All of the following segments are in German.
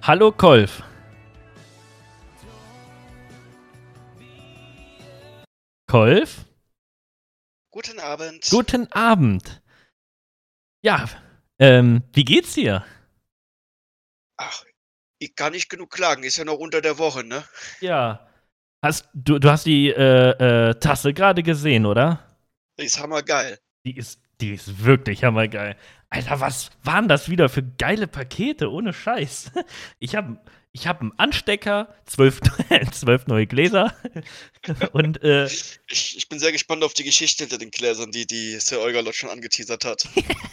Hallo Kolf. Kolf? Guten Abend. Guten Abend. Ja, wie geht's dir? Ach, ich kann nicht genug klagen, ist ja noch unter der Woche, ne? Ja. Du hast die Tasse gerade gesehen, oder? Ist hammergeil. Die ist wirklich hammergeil. Alter, was waren das wieder für geile Pakete? Ohne Scheiß. Ich hab einen Anstecker, 12, 12 neue Gläser und Ich bin sehr gespannt auf die Geschichte hinter den Gläsern, die Sir Olgalot schon angeteasert hat.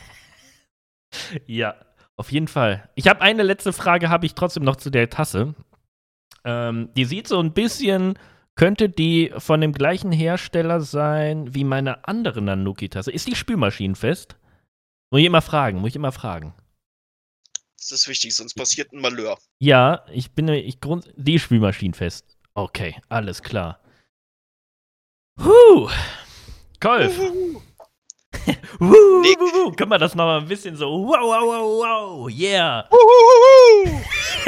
ja, auf jeden Fall. Ich habe eine letzte Frage, habe ich trotzdem noch zu der Tasse. Die sieht so ein bisschen, könnte die von dem gleichen Hersteller sein wie meine andere Nanuki-Tasse. Ist die spülmaschinenfest? Muss ich immer fragen. Das ist wichtig, sonst passiert ein Malheur. Ja, die ist spülmaschinenfest. Okay, alles klar. Kolf. Uhuhu. Nick. Können wir das nochmal ein bisschen so, wow, yeah. Uhuhu.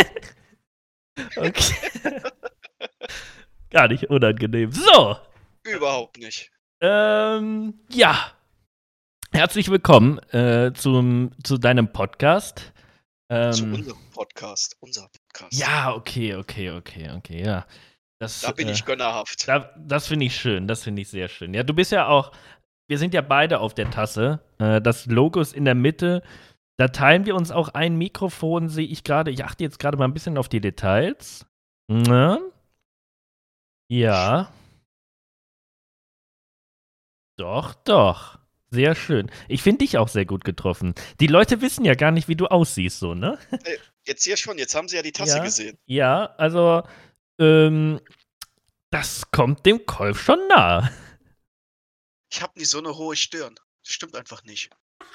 Okay. Gar nicht unangenehm. So. Überhaupt nicht. Ja. Herzlich willkommen zu deinem Podcast. Zu unserem Podcast. Ja, okay, ja. Da bin ich gönnerhaft. Das finde ich schön, das finde ich sehr schön. Ja, du bist ja auch, wir sind ja beide auf der Tasse. Das Logo ist in der Mitte. Da teilen wir uns auch ein Mikrofon, sehe ich gerade. Ich achte jetzt gerade mal ein bisschen auf die Details. Na? Ja. Doch. Sehr schön. Ich finde dich auch sehr gut getroffen. Die Leute wissen ja gar nicht, wie du aussiehst, so, ne? Jetzt hier schon, jetzt haben sie ja die Tasse gesehen. Ja, also, das kommt dem Kolf schon nah. Ich habe nicht so eine hohe Stirn. Das stimmt einfach nicht.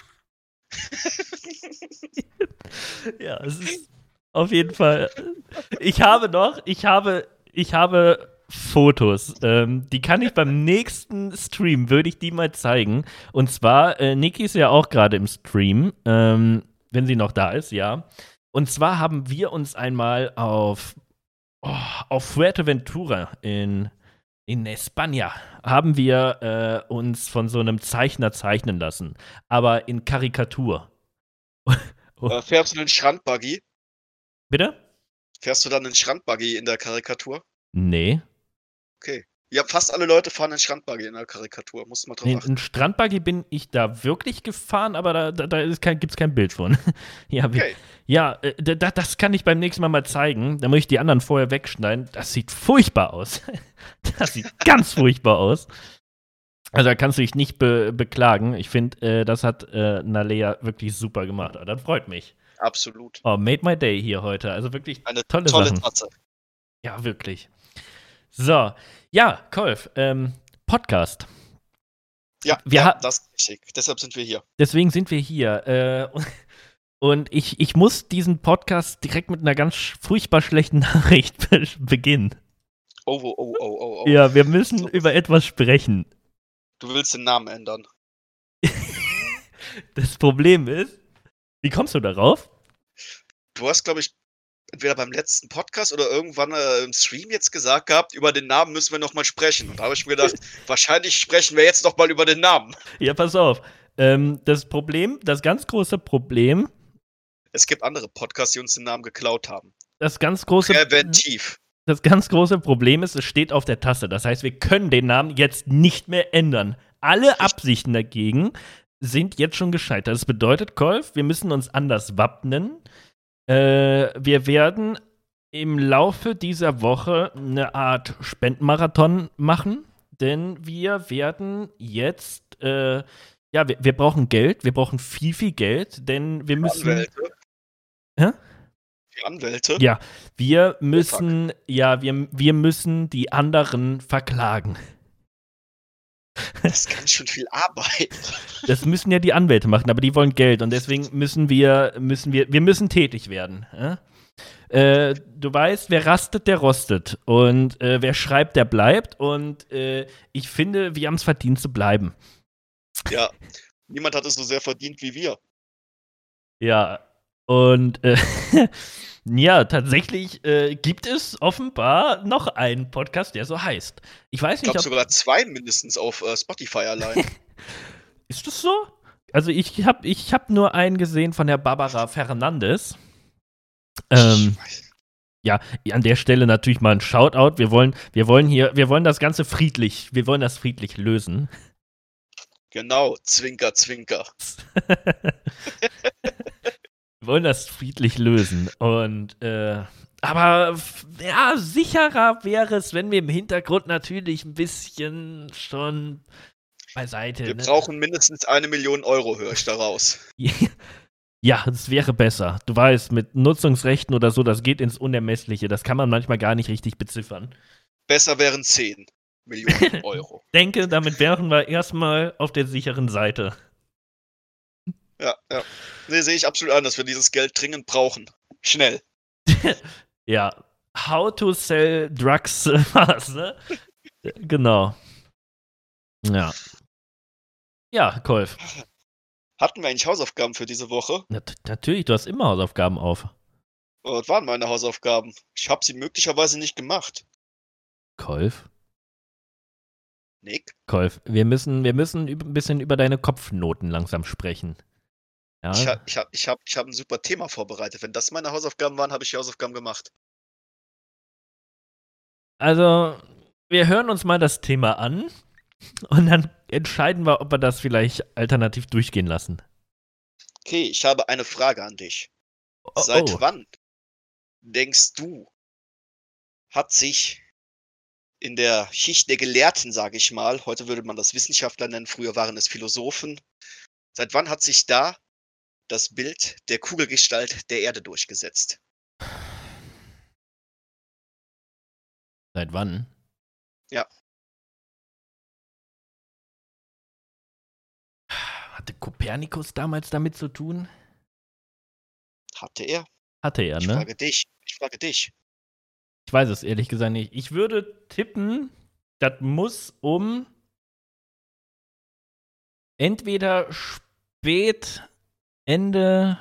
Ja, es ist auf jeden Fall. Ich habe Fotos. Die kann ich beim nächsten Stream, würde ich die mal zeigen. Und zwar, Niki ist ja auch gerade im Stream, wenn sie noch da ist, ja. Und zwar haben wir uns einmal auf Fuerteventura in España haben wir uns von so einem Zeichner zeichnen lassen. Aber in Karikatur. Fährst du einen Strandbuggy? Bitte? Fährst du dann einen Strandbuggy in der Karikatur? Nee. Okay. Ja, fast alle Leute fahren einen Strandbuggy in der Karikatur. Muss man drauf achten. Ein Strandbuggy bin ich da wirklich gefahren, aber da gibt's kein Bild von. Ja, Okay. ja, das kann ich beim nächsten Mal zeigen. Da muss ich die anderen vorher wegschneiden. Das sieht furchtbar aus. Das sieht ganz furchtbar aus. Also da kannst du dich nicht beklagen. Ich finde, das hat Nalea wirklich super gemacht. Das freut mich. Absolut. Oh, made my day hier heute. Also wirklich Eine tolle tolle Sachen. Tasse. Ja, wirklich. So, ja, Kolf, Podcast. Ja, das ist richtig. Deshalb sind wir hier. Deswegen sind wir hier. Und ich muss diesen Podcast direkt mit einer ganz furchtbar schlechten Nachricht beginnen. Oh. Ja, wir müssen über etwas sprechen. Du willst den Namen ändern. Das Problem ist, wie kommst du darauf? Du hast, glaube ich, entweder beim letzten Podcast oder irgendwann im Stream jetzt gesagt gehabt, über den Namen müssen wir nochmal sprechen. Und da habe ich mir gedacht, wahrscheinlich sprechen wir jetzt nochmal über den Namen. Ja, pass auf. Das ganz große Problem. Es gibt andere Podcasts, die uns den Namen geklaut haben. Präventiv. Das ganz große Problem ist, es steht auf der Tasse. Das heißt, wir können den Namen jetzt nicht mehr ändern. Alle Absichten dagegen sind jetzt schon gescheitert. Das bedeutet, Kolf, wir müssen uns anders wappnen. Wir werden im Laufe dieser Woche eine Art Spendenmarathon machen, denn wir werden jetzt, wir brauchen Geld, wir brauchen viel Geld, denn wir müssen. Anwälte. Hä? Die Anwälte? Ja, wir müssen die anderen verklagen. Das ist ganz schön viel Arbeit. Das müssen ja die Anwälte machen, aber die wollen Geld und deswegen müssen wir tätig werden. Du weißt, wer rastet, der rostet und wer schreibt, der bleibt und ich finde, wir haben es verdient zu bleiben. Ja, niemand hat es so sehr verdient wie wir. Ja, Und ja, tatsächlich gibt es offenbar noch einen Podcast, der so heißt. Ich weiß Ich nicht, glaube sogar 2 mindestens auf Spotify allein. ist das so? Also ich hab nur einen gesehen von der Barbara Fernandes. Ja, an der Stelle natürlich mal ein Shoutout. Wir wollen das Ganze friedlich lösen. Genau, Zwinker, Zwinker. Wir wollen das friedlich lösen. Und, aber ja, sicherer wäre es, wenn wir im Hintergrund natürlich ein bisschen schon beiseite. Wir brauchen mindestens 1 Million Euro, höre ich daraus. Ja, es wäre besser. Du weißt, mit Nutzungsrechten oder so, das geht ins Unermessliche. Das kann man manchmal gar nicht richtig beziffern. Besser wären 10 Millionen Euro. Denke, damit wären wir erstmal auf der sicheren Seite. Ja. Nee, sehe ich absolut an, dass wir dieses Geld dringend brauchen. Schnell. Ja. How to sell drugs was, ne? Genau. Ja. Ja, Kolf. Hatten wir eigentlich Hausaufgaben für diese Woche? Natürlich, du hast immer Hausaufgaben auf. Was waren meine Hausaufgaben? Ich habe sie möglicherweise nicht gemacht. Kolf? Nick? Kolf, wir müssen ein bisschen über deine Kopfnoten langsam sprechen. Ja? Ich hab ein super Thema vorbereitet. Wenn das meine Hausaufgaben waren, habe ich die Hausaufgaben gemacht. Also, wir hören uns mal das Thema an und dann entscheiden wir, ob wir das vielleicht alternativ durchgehen lassen. Okay, ich habe eine Frage an dich. Seit wann, denkst du, hat sich in der Schicht der Gelehrten, sage ich mal, heute würde man das Wissenschaftler nennen, früher waren es Philosophen, seit wann hat sich da das Bild der Kugelgestalt der Erde durchgesetzt? Seit wann? Ja. Hatte Kopernikus damals damit zu tun? Hatte er? Hatte er, ne? Ich frage dich. Ich weiß es ehrlich gesagt nicht. Ich würde tippen, das muss um entweder spät Ende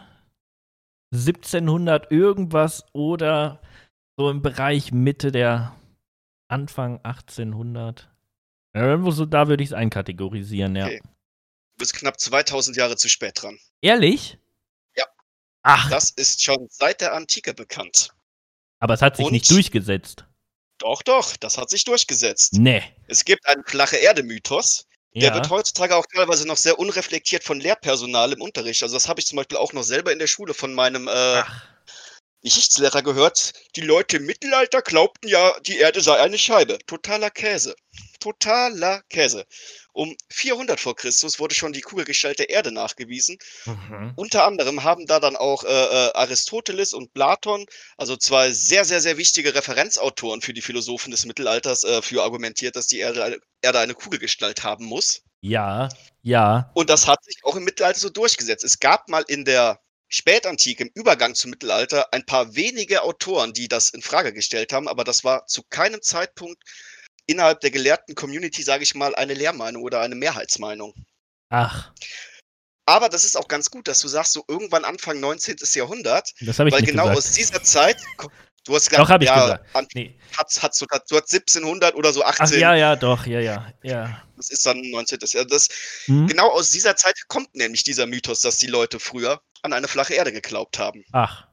1700 irgendwas oder so im Bereich Mitte der Anfang 1800. Ja, irgendwo so, da würde ich es einkategorisieren, ja. Okay. Du bist knapp 2000 Jahre zu spät dran. Ehrlich? Ja. Ach. Das ist schon seit der Antike bekannt. Aber es hat sich nicht durchgesetzt. Doch, das hat sich durchgesetzt. Nee. Es gibt einen Flache-Erde-Mythos. Der wird heutzutage auch teilweise noch sehr unreflektiert von Lehrpersonal im Unterricht. Also das habe ich zum Beispiel auch noch selber in der Schule von meinem Geschichtslehrer gehört. Die Leute im Mittelalter glaubten ja, die Erde sei eine Scheibe. Totaler Käse. Totaler Käse. Um 400 vor Christus wurde schon die Kugelgestalt der Erde nachgewiesen. Mhm. Unter anderem haben da dann auch Aristoteles und Platon, also zwei sehr, sehr, sehr wichtige Referenzautoren für die Philosophen des Mittelalters, für argumentiert, dass die Erde eine Kugelgestalt haben muss. Ja. Und das hat sich auch im Mittelalter so durchgesetzt. Es gab mal in der Spätantike, im Übergang zum Mittelalter, ein paar wenige Autoren, die das in Frage gestellt haben, aber das war zu keinem Zeitpunkt innerhalb der gelehrten Community, sage ich mal, eine Lehrmeinung oder eine Mehrheitsmeinung. Ach. Aber das ist auch ganz gut, dass du sagst, so irgendwann Anfang 19. Jahrhundert, das habe ich weil nicht genau gesagt. Aus dieser Zeit, du hast gesagt, doch, habe ich gesagt. Nee. Du hast 1700 oder so 18. Ach, ja, doch, ja. Das ist dann 19. Jahr. Genau aus dieser Zeit kommt nämlich dieser Mythos, dass die Leute früher an eine flache Erde geglaubt haben. Ach.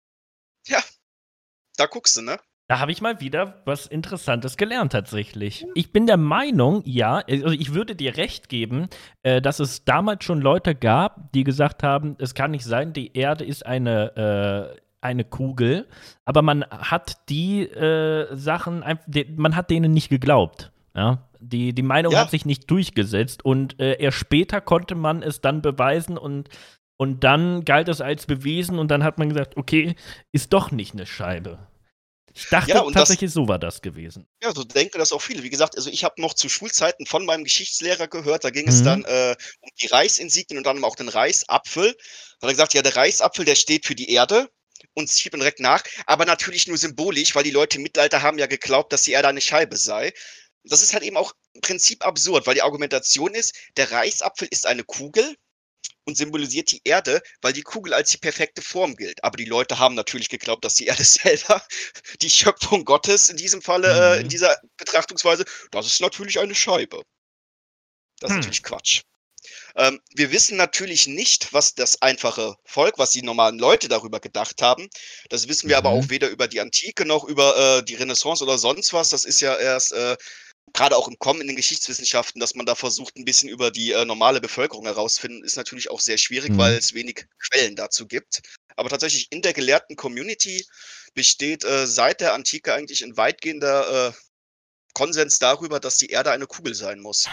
Ja, da guckst du, ne? Da habe ich mal wieder was Interessantes gelernt tatsächlich. Ich bin der Meinung, ja, also ich würde dir recht geben, dass es damals schon Leute gab, die gesagt haben, es kann nicht sein, die Erde ist eine Kugel, aber man hat die Sachen, man hat denen nicht geglaubt. Ja? Die Meinung hat sich nicht durchgesetzt und erst später konnte man es dann beweisen und dann galt es als bewiesen und dann hat man gesagt, okay, ist doch nicht eine Scheibe. Ich dachte tatsächlich, so war das gewesen. Ja, so denken das auch viele. Wie gesagt, also ich habe noch zu Schulzeiten von meinem Geschichtslehrer gehört, da ging es dann um die Reichsinsignien und dann auch den Reichsapfel. Da hat er gesagt, ja, der Reichsapfel, der steht für die Erde und schiebt direkt nach, aber natürlich nur symbolisch, weil die Leute im Mittelalter haben ja geglaubt, dass die Erde eine Scheibe sei. Das ist halt eben auch im Prinzip absurd, weil die Argumentation ist, der Reichsapfel ist eine Kugel und symbolisiert die Erde, weil die Kugel als die perfekte Form gilt. Aber die Leute haben natürlich geglaubt, dass die Erde selber, die Schöpfung Gottes in diesem Falle, in dieser Betrachtungsweise, das ist natürlich eine Scheibe. Das ist natürlich Quatsch. Wir wissen natürlich nicht, was das einfache Volk, was die normalen Leute darüber gedacht haben. Das wissen wir aber auch weder über die Antike noch über die Renaissance oder sonst was. Das ist ja erst gerade auch im Kommen in den Geschichtswissenschaften, dass man da versucht, ein bisschen über die normale Bevölkerung herauszufinden, ist natürlich auch sehr schwierig, weil es wenig Quellen dazu gibt. Aber tatsächlich in der gelehrten Community besteht seit der Antike eigentlich ein weitgehender Konsens darüber, dass die Erde eine Kugel sein muss.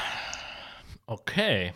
Okay.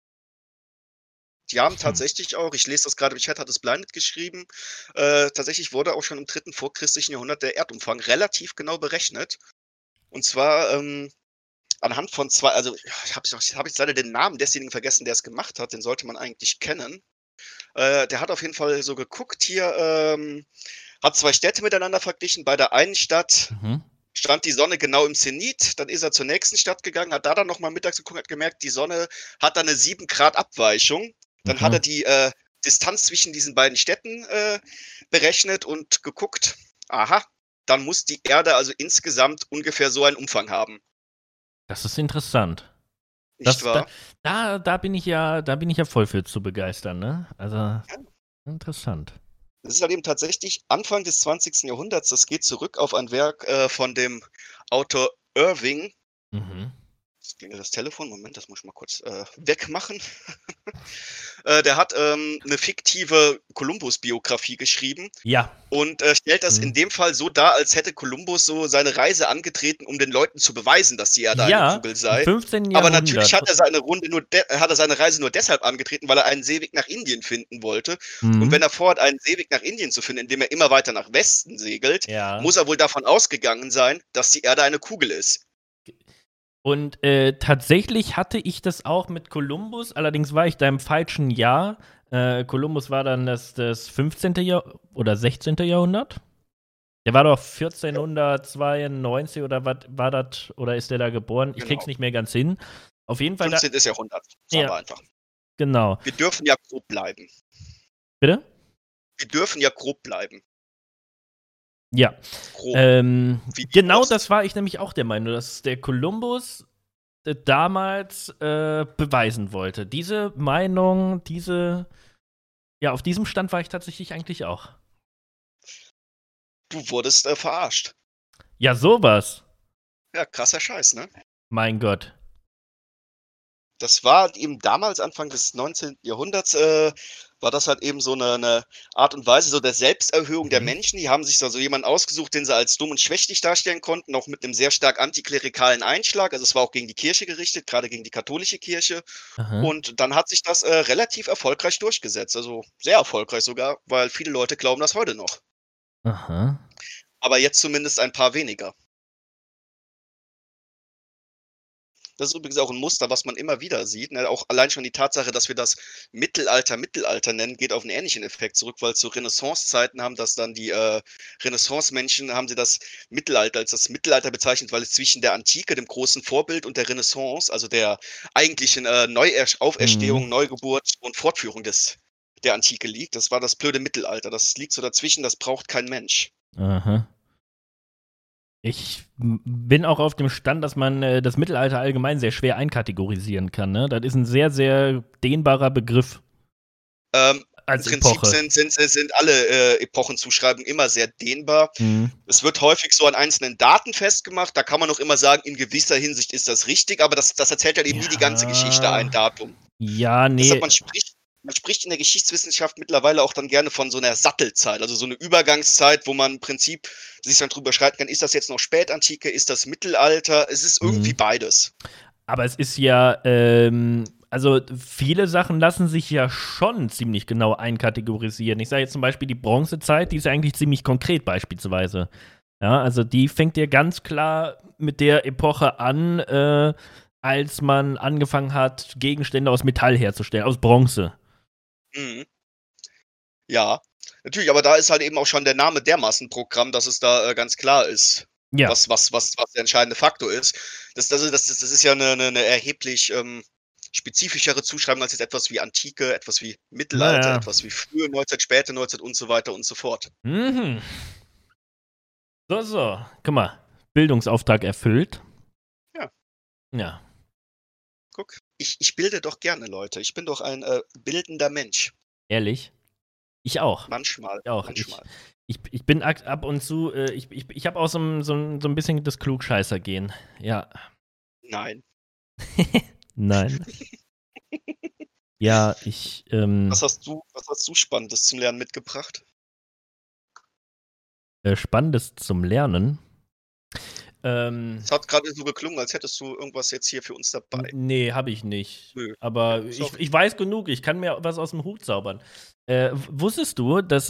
Die haben tatsächlich auch, ich lese das gerade im Chat, hat es Blinded geschrieben, tatsächlich wurde auch schon im 3. vorchristlichen Jahrhundert der Erdumfang relativ genau berechnet. Und zwar anhand von zwei, also hab ich leider den Namen desjenigen vergessen, der es gemacht hat, den sollte man eigentlich kennen. Der hat auf jeden Fall so geguckt hier, hat 2 Städte miteinander verglichen. Bei der einen Stadt stand die Sonne genau im Zenit, dann ist er zur nächsten Stadt gegangen, hat da dann nochmal mittags geguckt, hat gemerkt, die Sonne hat da eine 7 Grad Abweichung. Dann hat er die Distanz zwischen diesen beiden Städten berechnet und geguckt, aha, dann muss die Erde also insgesamt ungefähr so einen Umfang haben. Das ist interessant. Nicht wahr? Da bin ich ja voll für zu begeistern, ne? Also, interessant. Das ist halt eben tatsächlich Anfang des 20. Jahrhunderts. Das geht zurück auf ein Werk von dem Autor Irving. Jetzt klingelt das Telefon. Moment, das muss ich mal kurz wegmachen. Der hat eine fiktive Kolumbus-Biografie geschrieben. Ja. Und stellt das in dem Fall so dar, als hätte Kolumbus so seine Reise angetreten, um den Leuten zu beweisen, dass die Erde eine Kugel sei. Im 15. Aber Jahrhundert. natürlich hat er seine Reise nur deshalb angetreten, weil er einen Seeweg nach Indien finden wollte. Und wenn er vorhat, einen Seeweg nach Indien zu finden, indem er immer weiter nach Westen segelt, muss er wohl davon ausgegangen sein, dass die Erde eine Kugel ist. Und tatsächlich hatte ich das auch mit Kolumbus, allerdings war ich da im falschen Jahr. Kolumbus war dann das 15. oder 16. Jahrhundert. Der war doch 1492 oder was war das, oder ist der da geboren? Ich krieg's nicht mehr ganz hin. Auf jeden Fall. 15. Jahrhundert, sagen wir einfach. Genau. Wir dürfen ja grob bleiben. Bitte? Wir dürfen ja grob bleiben. Ja. Genau das war ich nämlich auch der Meinung, dass der Kolumbus damals beweisen wollte. Diese Meinung, auf diesem Stand war ich tatsächlich eigentlich auch. Du wurdest verarscht. Ja, sowas. Ja, krasser Scheiß, ne? Mein Gott. Das war eben damals, Anfang des 19. Jahrhunderts, war das halt eben so eine Art und Weise so der Selbsterhöhung der Menschen. Die haben sich da so jemanden ausgesucht, den sie als dumm und schwächlich darstellen konnten, auch mit einem sehr stark antiklerikalen Einschlag. Also es war auch gegen die Kirche gerichtet, gerade gegen die katholische Kirche. Und dann hat sich das relativ erfolgreich durchgesetzt. Also sehr erfolgreich sogar, weil viele Leute glauben das heute noch. Aber jetzt zumindest ein paar weniger. Das ist übrigens auch ein Muster, was man immer wieder sieht. Ne? Auch allein schon die Tatsache, dass wir das Mittelalter nennen, geht auf einen ähnlichen Effekt zurück, weil zu Renaissance-Zeiten haben das dann die Renaissance-Menschen, haben sie das Mittelalter als das Mittelalter bezeichnet, weil es zwischen der Antike, dem großen Vorbild, und der Renaissance, also der eigentlichen Auferstehung, Neugeburt und Fortführung der Antike liegt. Das war das blöde Mittelalter. Das liegt so dazwischen, das braucht kein Mensch. Ich bin auch auf dem Stand, dass man das Mittelalter allgemein sehr schwer einkategorisieren kann. Ne? Das ist ein sehr, sehr dehnbarer Begriff. Als Im Prinzip sind alle Epochenzuschreibungen immer sehr dehnbar. Es wird häufig so an einzelnen Daten festgemacht. Da kann man noch immer sagen, in gewisser Hinsicht ist das richtig, aber das erzählt halt eben nie die ganze Geschichte, ein Datum. Ja, nee. Deshalb, man spricht in der Geschichtswissenschaft mittlerweile auch dann gerne von so einer Sattelzeit, also so eine Übergangszeit, wo man im Prinzip sich dann drüber streiten kann, ist das jetzt noch Spätantike, ist das Mittelalter? Es ist irgendwie beides. Aber es ist ja, also viele Sachen lassen sich ja schon ziemlich genau einkategorisieren. Ich sage jetzt zum Beispiel die Bronzezeit, die ist ja eigentlich ziemlich konkret beispielsweise. Ja, also die fängt ja ganz klar mit der Epoche an, als man angefangen hat, Gegenstände aus Metall herzustellen, aus Bronze. Ja, natürlich, aber da ist halt eben auch schon der Name dermaßen Programm, dass es da ganz klar ist, was der entscheidende Faktor ist. Das ist ja eine erheblich spezifischere Zuschreibung als jetzt etwas wie Antike, etwas wie Mittelalter, Naja. etwas wie frühe Neuzeit, späte Neuzeit und so weiter und so fort. Mhm. So. Guck mal. Bildungsauftrag erfüllt. Ja. Ja. Guck, ich bilde doch gerne Leute. Ich bin doch ein bildender Mensch. Ehrlich? Ich auch. Manchmal. Ich auch. Manchmal. Ich bin ab und zu, ich habe auch so ein bisschen das Klugscheißer-Gehen. Ja. Nein. Nein. Ja, Was hast du Spannendes zum Lernen mitgebracht? Spannendes zum Lernen. Es hat gerade so geklungen, als hättest du irgendwas jetzt hier für uns dabei. Nee, habe ich nicht. Nö. Aber Ja, ich weiß genug, ich kann mir was aus dem Hut zaubern. Wusstest du, dass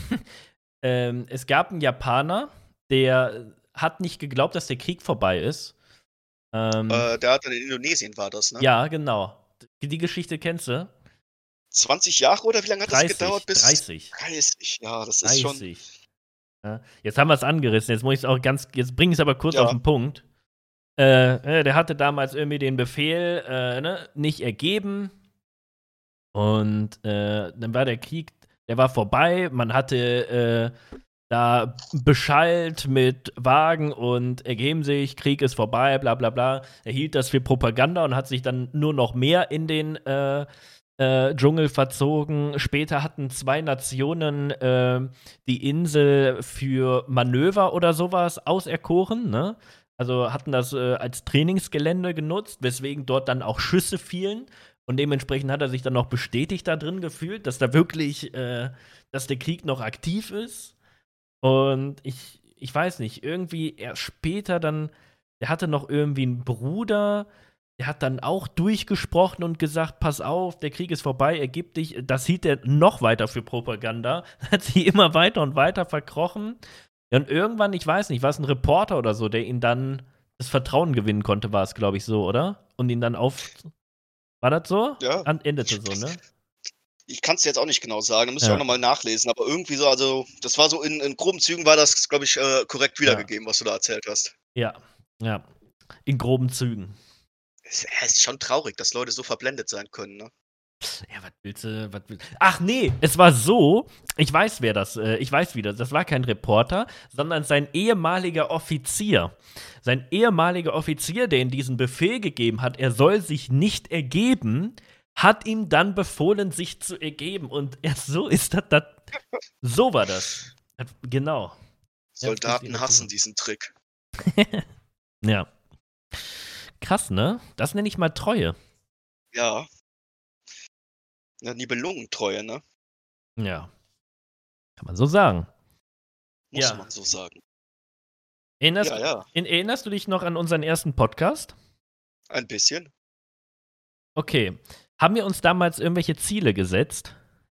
es gab einen Japaner, der hat nicht geglaubt, dass der Krieg vorbei ist. Der hat in Indonesien war das, ne? Ja, genau. Die Geschichte kennst du? 20 Jahre oder wie lange hat 30, das gedauert? 30. 30, ja, das 30. ist schon. Ja. Jetzt haben wir es angerissen, jetzt bringe ich es aber kurz Ja. auf den Punkt. Der hatte damals irgendwie den Befehl nicht ergeben. Und dann war der Krieg, der war vorbei. Man hatte da beschallt mit Wagen und ergeben sich, Krieg ist vorbei, bla bla bla. Er hielt das für Propaganda und hat sich dann nur noch mehr in den Dschungel verzogen. Später hatten 2 Nationen die Insel für Manöver oder sowas auserkoren, ne? Also hatten das als Trainingsgelände genutzt, weswegen dort dann auch Schüsse fielen. Und dementsprechend hat er sich dann noch bestätigt da drin gefühlt, dass da wirklich, dass der Krieg noch aktiv ist. Und ich weiß nicht, irgendwie erst später dann, der hatte noch irgendwie einen Bruder, der hat dann auch durchgesprochen und gesagt, pass auf, der Krieg ist vorbei, ergib dich. Das hielt er noch weiter für Propaganda. Hat sich immer weiter und weiter verkrochen. Ja, und irgendwann, ich weiß nicht, war es ein Reporter oder so, der ihn dann das Vertrauen gewinnen konnte, war es, glaube ich, so, oder? Und ihn dann War das so? Ja. Endete so, ne? Ich kann es jetzt auch nicht genau sagen, müsste ich auch nochmal nachlesen, aber irgendwie so, also, das war so in groben Zügen war das, glaube ich, korrekt wiedergegeben, was du da erzählt hast. Ja. In groben Zügen. Es ist schon traurig, dass Leute so verblendet sein können, ne? Ja, was willst du? Ach nee, es war so, ich weiß wie das, das war kein Reporter, sondern sein ehemaliger Offizier. Sein ehemaliger Offizier, der ihm diesen Befehl gegeben hat, er soll sich nicht ergeben, hat ihm dann befohlen, sich zu ergeben. Und so ist das, so war das. Genau. Soldaten hassen diesen Trick. Ja. Krass, ne? Das nenne ich mal Treue. Ja. Ja, Nibelungentreue, ne? Ja. Kann man so sagen. Muss man so sagen. Erinnerst du dich noch an unseren ersten Podcast? Ein bisschen. Okay. Haben wir uns damals irgendwelche Ziele gesetzt?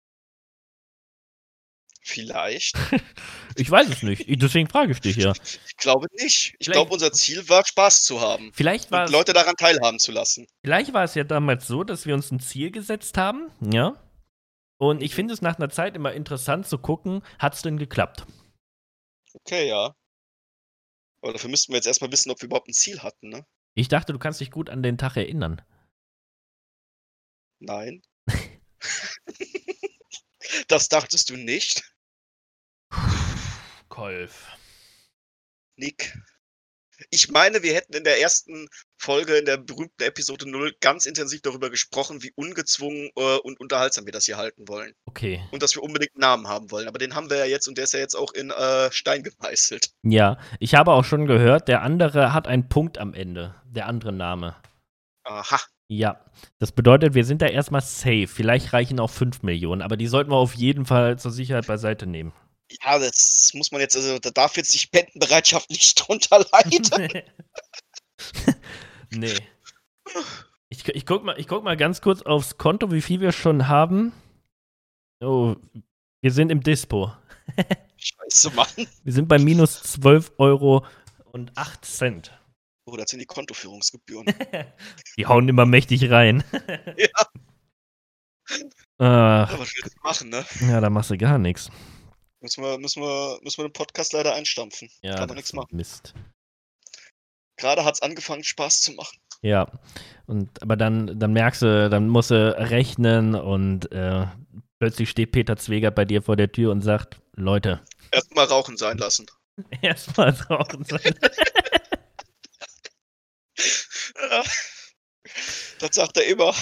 Vielleicht. Ich weiß es nicht. Deswegen frage ich dich ja. Ich glaube nicht. Ich glaube, unser Ziel war, Spaß zu haben. Und Leute daran teilhaben zu lassen. Vielleicht war es ja damals so, dass wir uns ein Ziel gesetzt haben, ja. Und ich finde es nach einer Zeit immer interessant zu gucken, hat es denn geklappt? Okay, ja. Aber dafür müssten wir jetzt erstmal wissen, ob wir überhaupt ein Ziel hatten, ne? Ich dachte, du kannst dich gut an den Tag erinnern. Nein. Das dachtest du nicht? Kolf. Nick. Ich meine, wir hätten in der ersten Folge, in der berühmten Episode 0, ganz intensiv darüber gesprochen, wie ungezwungen und unterhaltsam wir das hier halten wollen. Okay. Und dass wir unbedingt einen Namen haben wollen. Aber den haben wir ja jetzt und der ist ja jetzt auch in Stein gemeißelt. Ja, ich habe auch schon gehört, der andere hat einen Punkt am Ende. Der andere Name. Aha. Ja, das bedeutet, wir sind da erstmal safe. Vielleicht reichen auch 5 Millionen, aber die sollten wir auf jeden Fall zur Sicherheit beiseite nehmen. Ja, das muss man jetzt, also da darf jetzt die Spendenbereitschaft nicht drunter leiden. Nee. Ich guck mal ganz kurz aufs Konto, wie viel wir schon haben. Oh, wir sind im Dispo. Scheiße, Mann. Wir sind bei minus 12,08 Euro. Oh, das sind die Kontoführungsgebühren. Die hauen immer mächtig rein. Ja. Ja, was willst du machen, ne? Ja, da machst du gar nichts. Müssen wir den Podcast leider einstampfen. Ja, kann man nichts machen. Mist. Gerade hat's angefangen, Spaß zu machen. Ja. Aber dann merkst du, dann musst du rechnen und plötzlich steht Peter Zwegert bei dir vor der Tür und sagt, Leute. Erstmal rauchen sein lassen. Erstmal rauchen sein. Das sagt er immer.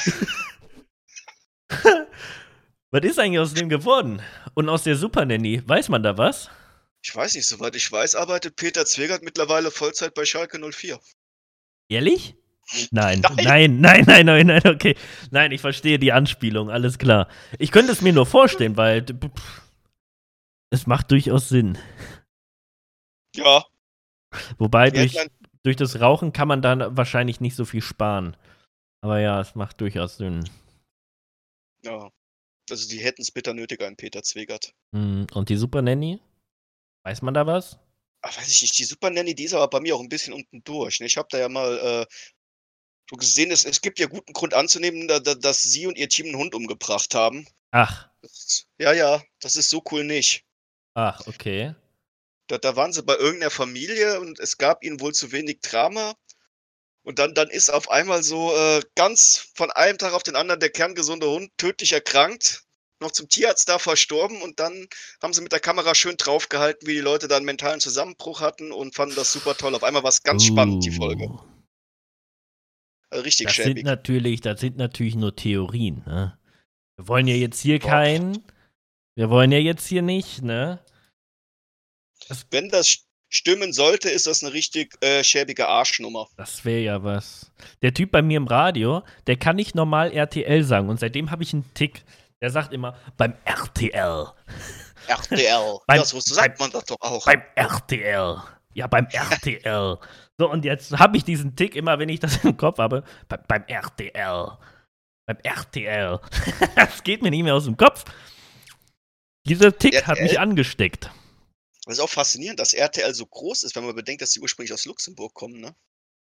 Was ist eigentlich aus dem geworden? Und aus der Super Nanny? Weiß man da was? Ich weiß nicht, soweit ich weiß, arbeitet Peter Zwegert mittlerweile Vollzeit bei Schalke 04. Ehrlich? Nein, nein, okay. Nein, ich verstehe die Anspielung, alles klar. Ich könnte es mir nur vorstellen, weil es macht durchaus Sinn. Ja. Wobei durch das Rauchen kann man dann wahrscheinlich nicht so viel sparen. Aber ja, es macht durchaus Sinn. Ja. Also die hätten es bitter nötig, einen Peter Zwegert. Und die Super Nanny? Weiß man da was? Ach, weiß ich nicht. Die Super Nanny, die ist aber bei mir auch ein bisschen unten durch. Ne? Ich habe da ja mal so gesehen, es gibt ja guten Grund anzunehmen, dass sie und ihr Team einen Hund umgebracht haben. Ach. Ja, das ist so cool nicht. Ach, okay. Da waren sie bei irgendeiner Familie und es gab ihnen wohl zu wenig Drama. Und dann ist auf einmal so ganz von einem Tag auf den anderen der kerngesunde Hund tödlich erkrankt, noch zum Tierarzt da verstorben und dann haben sie mit der Kamera schön draufgehalten, wie die Leute da einen mentalen Zusammenbruch hatten und fanden das super toll. Auf einmal war es ganz spannend, die Folge. Richtig schäbig. Das sind natürlich nur Theorien, ne? Wir wollen ja jetzt hier wir wollen ja jetzt hier nicht, ne? Wenn das stimmen sollte, ist das eine richtig schäbige Arschnummer. Das wäre ja was. Der Typ bei mir im Radio, der kann nicht normal RTL sagen und seitdem habe ich einen Tick. Der sagt immer, beim RTL. RTL. Ja, so sagt man das doch auch. Beim RTL. Ja, beim RTL. So, und jetzt habe ich diesen Tick immer, wenn ich das im Kopf habe, beim RTL. Beim RTL. Das geht mir nicht mehr aus dem Kopf. Dieser Tick RTL hat mich angesteckt. Das ist auch faszinierend, dass RTL so groß ist, wenn man bedenkt, dass sie ursprünglich aus Luxemburg kommen, ne?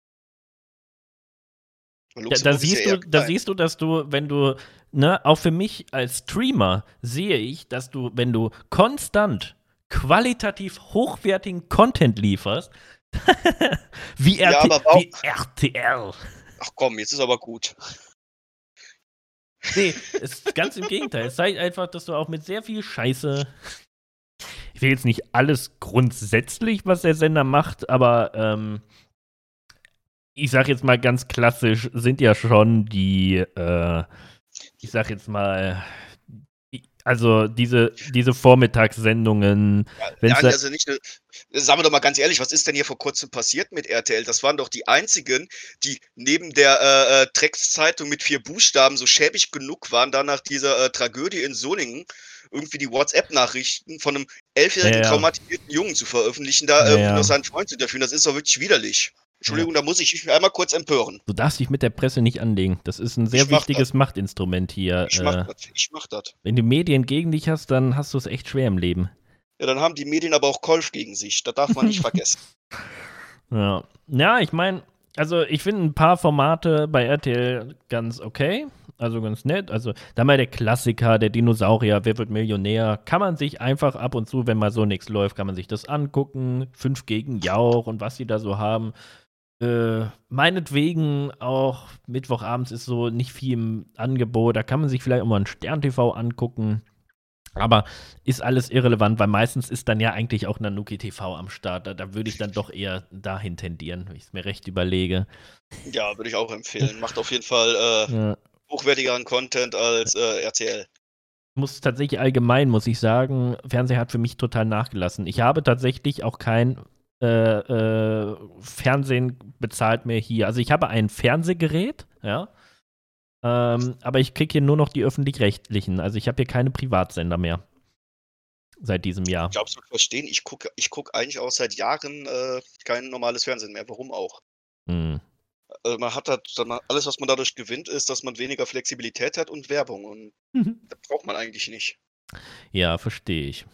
Ja, da siehst du, dass du, wenn du, ne, auch für mich als Streamer sehe ich, dass du, wenn du konstant qualitativ hochwertigen Content lieferst, wie RTL. Ach komm, jetzt ist aber gut. Nee, es ist ganz im Gegenteil. Es zeigt einfach, dass du auch mit sehr viel Scheiße. Ich will jetzt nicht alles grundsätzlich, was der Sender macht, aber ich sag jetzt mal ganz klassisch, sind ja schon die, ich sag jetzt mal, also diese Vormittagssendungen. Ja, also nicht, sagen wir doch mal ganz ehrlich, was ist denn hier vor kurzem passiert mit RTL? Das waren doch die einzigen, die neben der Dreckszeitung mit 4 Buchstaben so schäbig genug waren, da nach dieser Tragödie in Soningen irgendwie die WhatsApp-Nachrichten von einem 11-jährigen traumatisierten Jungen zu veröffentlichen, da irgendwie noch seinen Freund zu interviewen. Das ist doch wirklich widerlich. Entschuldigung, da muss ich mich einmal kurz empören. Du darfst dich mit der Presse nicht anlegen. Das ist ein sehr wichtiges Machtinstrument hier. Ich mach das. Wenn du Medien gegen dich hast, dann hast du es echt schwer im Leben. Ja, dann haben die Medien aber auch Kolf gegen sich. Das darf man nicht vergessen. Ja, ich meine, also ich finde ein paar Formate bei RTL ganz okay. Also ganz nett. Also da mal der Klassiker, der Dinosaurier, Wer wird Millionär, kann man sich einfach ab und zu, wenn mal so nichts läuft, kann man sich das angucken. 5 gegen Jauch und was die da so haben. Meinetwegen auch Mittwochabends ist so nicht viel im Angebot, da kann man sich vielleicht auch mal einen Stern-TV angucken, aber ist alles irrelevant, weil meistens ist dann ja eigentlich auch Nanuki TV am Start, da würde ich dann doch eher dahin tendieren, wenn ich es mir recht überlege. Ja, würde ich auch empfehlen, macht auf jeden Fall hochwertigeren Content als RTL. Muss tatsächlich allgemein, muss ich sagen, Fernseher hat für mich total nachgelassen. Ich habe tatsächlich auch kein Fernsehen bezahlt mir hier. Also ich habe ein Fernsehgerät, ja, aber ich kriege hier nur noch die öffentlich-rechtlichen. Also ich habe hier keine Privatsender mehr. Seit diesem Jahr. Ich glaube, du verstehen, ich guck eigentlich auch seit Jahren kein normales Fernsehen mehr. Warum auch? Also man hat alles, was man dadurch gewinnt, ist, dass man weniger Flexibilität hat und Werbung. Und das braucht man eigentlich nicht. Ja, verstehe ich.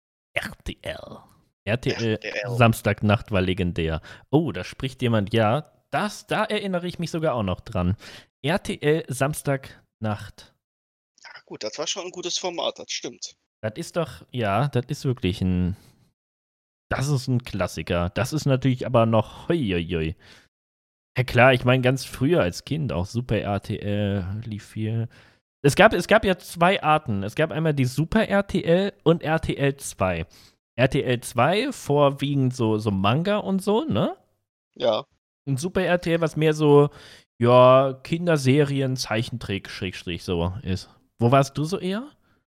RTL Samstagnacht war legendär. Oh, da spricht jemand, ja, da erinnere ich mich sogar auch noch dran. RTL Samstagnacht. Ja gut, das war schon ein gutes Format, das stimmt. Das ist doch, ja, das ist wirklich das ist ein Klassiker. Das ist natürlich aber noch, Ja klar, ich meine ganz früher als Kind auch Super RTL lief viel. Es gab ja zwei Arten. Es gab einmal die Super RTL und RTL 2. RTL 2 vorwiegend so Manga und so, ne? Ja. Und Super RTL, was mehr so, ja, Kinderserien, Zeichentrick, Schrägstrich so ist. Wo warst du so eher?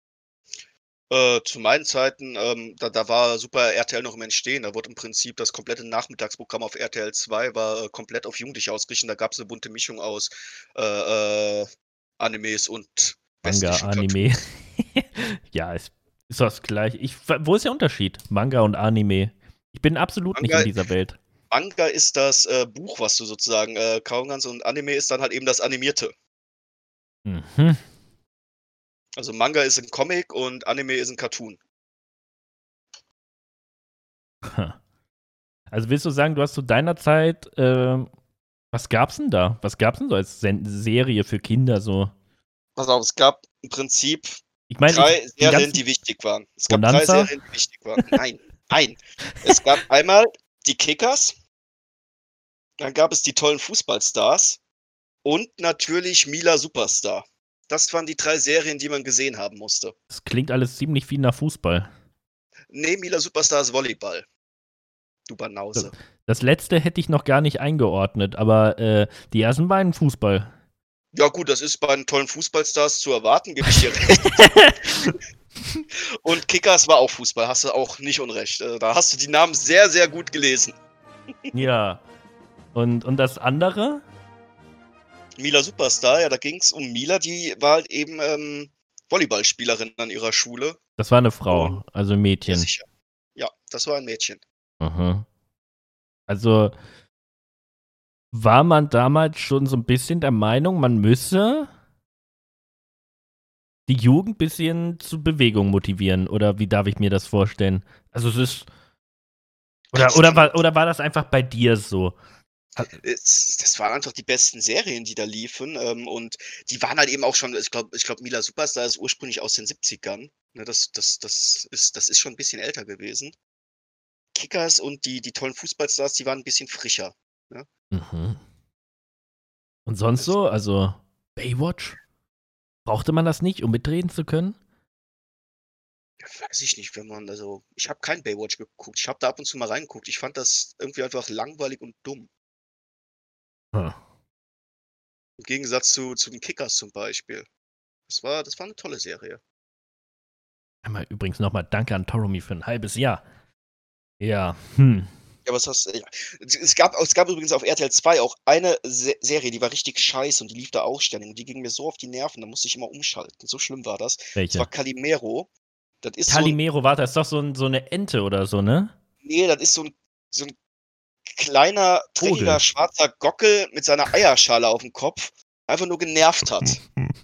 Zu meinen Zeiten, da war Super RTL noch im Entstehen. Da wurde im Prinzip das komplette Nachmittagsprogramm auf RTL 2 war, komplett auf Jugendliche ausgerichtet. Da gab's 'ne bunte Mischung aus, Animes und Manga, westlichen Anime. Cartoons. Ja, ist das gleich. Wo ist der Unterschied? Manga und Anime. Ich bin absolut nicht Manga in dieser Welt. Manga ist das, Buch, was du sozusagen, kauen kannst, und Anime ist dann halt eben das Animierte. Mhm. Also Manga ist 'n Comic und Anime ist 'n Cartoon. Also willst du sagen, du hast zu deiner Zeit, was gab's denn da? Was gab's denn so als Serie für Kinder so? Pass auf, es gab im Prinzip Ich meine, 3 den Serien, ganzen die wichtig waren. Es gab 3 Bonanza? Serien, die wichtig waren. Nein, nein. Es gab einmal die Kickers, dann gab es die tollen Fußballstars und natürlich Mila Superstar. Das waren die 3 Serien, die man gesehen haben musste. Das klingt alles ziemlich viel nach Fußball. Ne, Mila Superstar ist Volleyball. Du Das Banause. das letzte hätte ich noch gar nicht eingeordnet, aber, die ersten beiden Fußball. Ja gut, das ist bei den tollen Fußballstars zu erwarten, gebe ich dir recht. Und Kickers war auch Fußball, hast du auch nicht unrecht. Da hast du die Namen sehr, sehr gut gelesen. Ja. Und das andere? Mila Superstar, ja, da ging's um Mila, die war halt eben, Volleyballspielerin an ihrer Schule. Das war 'ne Und Frau, also ja, Mädchen. sicher. Ja, das war ein Mädchen. Mhm. Also, war man damals schon so 'n bisschen der Meinung, man müsse die Jugend bisschen zu Bewegung motivieren, oder wie darf ich mir das vorstellen? Also, es ist Ganz oder war das einfach bei dir so? Ha Das waren einfach die besten Serien, die da liefen, und die waren halt eben auch schon, ich glaube, Mila Superstar ist ursprünglich aus den 70ern, ne? Das ist schon 'n bisschen älter gewesen. Kickers und die tollen Fußballstars, die waren 'n bisschen frischer, ne? Mhm. Und sonst Das so? Also, Baywatch? Brauchte man das nicht, um mitreden zu können? weiß ich nicht, wenn man, also, ich habe kein Baywatch geguckt. Ich habe da ab und zu mal reingeguckt. Ich fand das irgendwie einfach langweilig und dumm. Hm. Im Gegensatz zu den Kickers zum Beispiel. Das war 'ne tolle Serie. Einmal übrigens noch mal danke an Toromi für 'n halbes Jahr. Ja, hm. Ja, was hast ja. Es gab übrigens auf RTL 2 auch eine Serie, die war richtig scheiße und die lief da auch ständig und die ging mir so auf die Nerven, da musste ich immer umschalten. So schlimm war das. Das war Welche? Calimero. Das ist so 'n Calimero, warte, das ist doch so 'ne Ente oder so, ne? Ne, das ist so 'n kleiner, dreckiger, Vogel. schwarzer Gockel mit seiner Eierschale aufm Kopf, einfach nur genervt hat.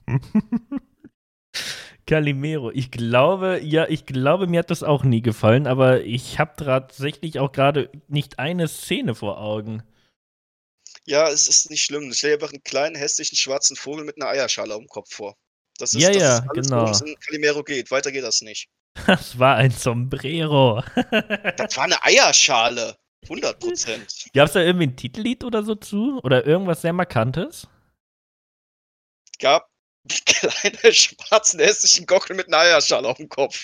Calimero. Ich glaube, mir hat das auch nie gefallen, aber ich habe tatsächlich auch grade nicht eine Szene vor Augen. Ja, es ist nicht schlimm. Stell dir einfach 'n kleinen, hässlichen, schwarzen Vogel mit 'ner Eierschale aufm Kopf vor. Das Ja, ist das ja, ist alles, worum's genau. in Calimero geht. Weiter geht das nicht. Das war ein Sombrero. Das war 'ne Eierschale, 100%. Gab's da irgendwie 'n Titellied oder so zu? Oder irgendwas sehr Markantes? Gab 'n kleinen, schwarzen, hässlichen Gockel mit 'ner Eierschale aufm Kopf.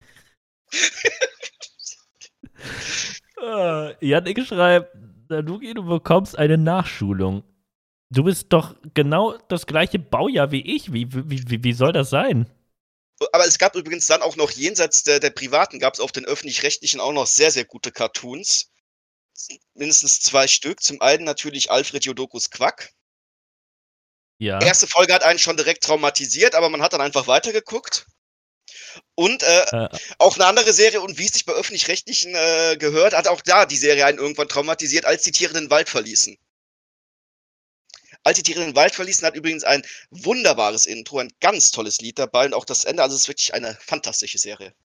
Yannick schreibt: „Danuki, du bekommst eine Nachschulung.“ Du bist doch genau das gleiche Baujahr wie ich. Wie soll das sein? Aber es gab übrigens dann auch noch jenseits der privaten, gab's auf den öffentlich-rechtlichen auch noch sehr, sehr gute Cartoons. Mindestens 2 Stück. Zum einen natürlich Alfred Jodokus Quack. Ja. Erste Folge hat einen schon direkt traumatisiert, aber man hat dann einfach weitergeguckt. Und, Äh, auch 'ne andere Serie, und wie es sich bei öffentlich-rechtlichen, gehört, hat auch da die Serie einen irgendwann traumatisiert, Als die Tiere den Wald verließen. Als die Tiere den Wald verließen hat übrigens ein wunderbares Intro, ein ganz tolles Lied dabei und auch das Ende, also es ist wirklich eine fantastische Serie.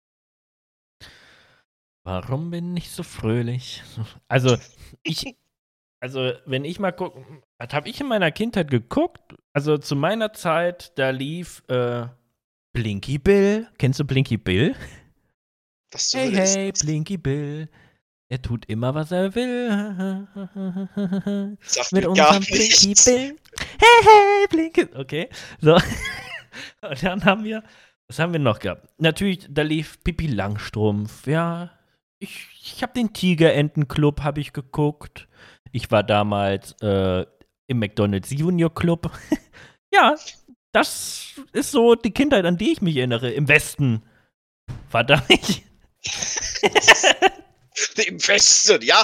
Warum bin ich so fröhlich? Also, ich wenn ich mal gucke, was habe ich in meiner Kindheit geguckt? Also, zu meiner Zeit, da lief, Blinky Bill. Kennst du Blinky Bill? Was zur Hey, Hölle ist hey, das? Blinky Bill. Er tut immer, was er will. Sagt Mit mir gar unserem Blinky nichts. Bill. Hey, Blinky. Okay. So. Und dann was haben wir noch gehabt? Natürlich, da lief Pippi Langstrumpf. Ja. Ich habe den Tigerentenclub habe ich geguckt. Ich war damals im McDonald's Junior Club. Ja, das ist so die Kindheit, an die ich mich erinnere. Im Westen. Verdammt. Im Westen, ja.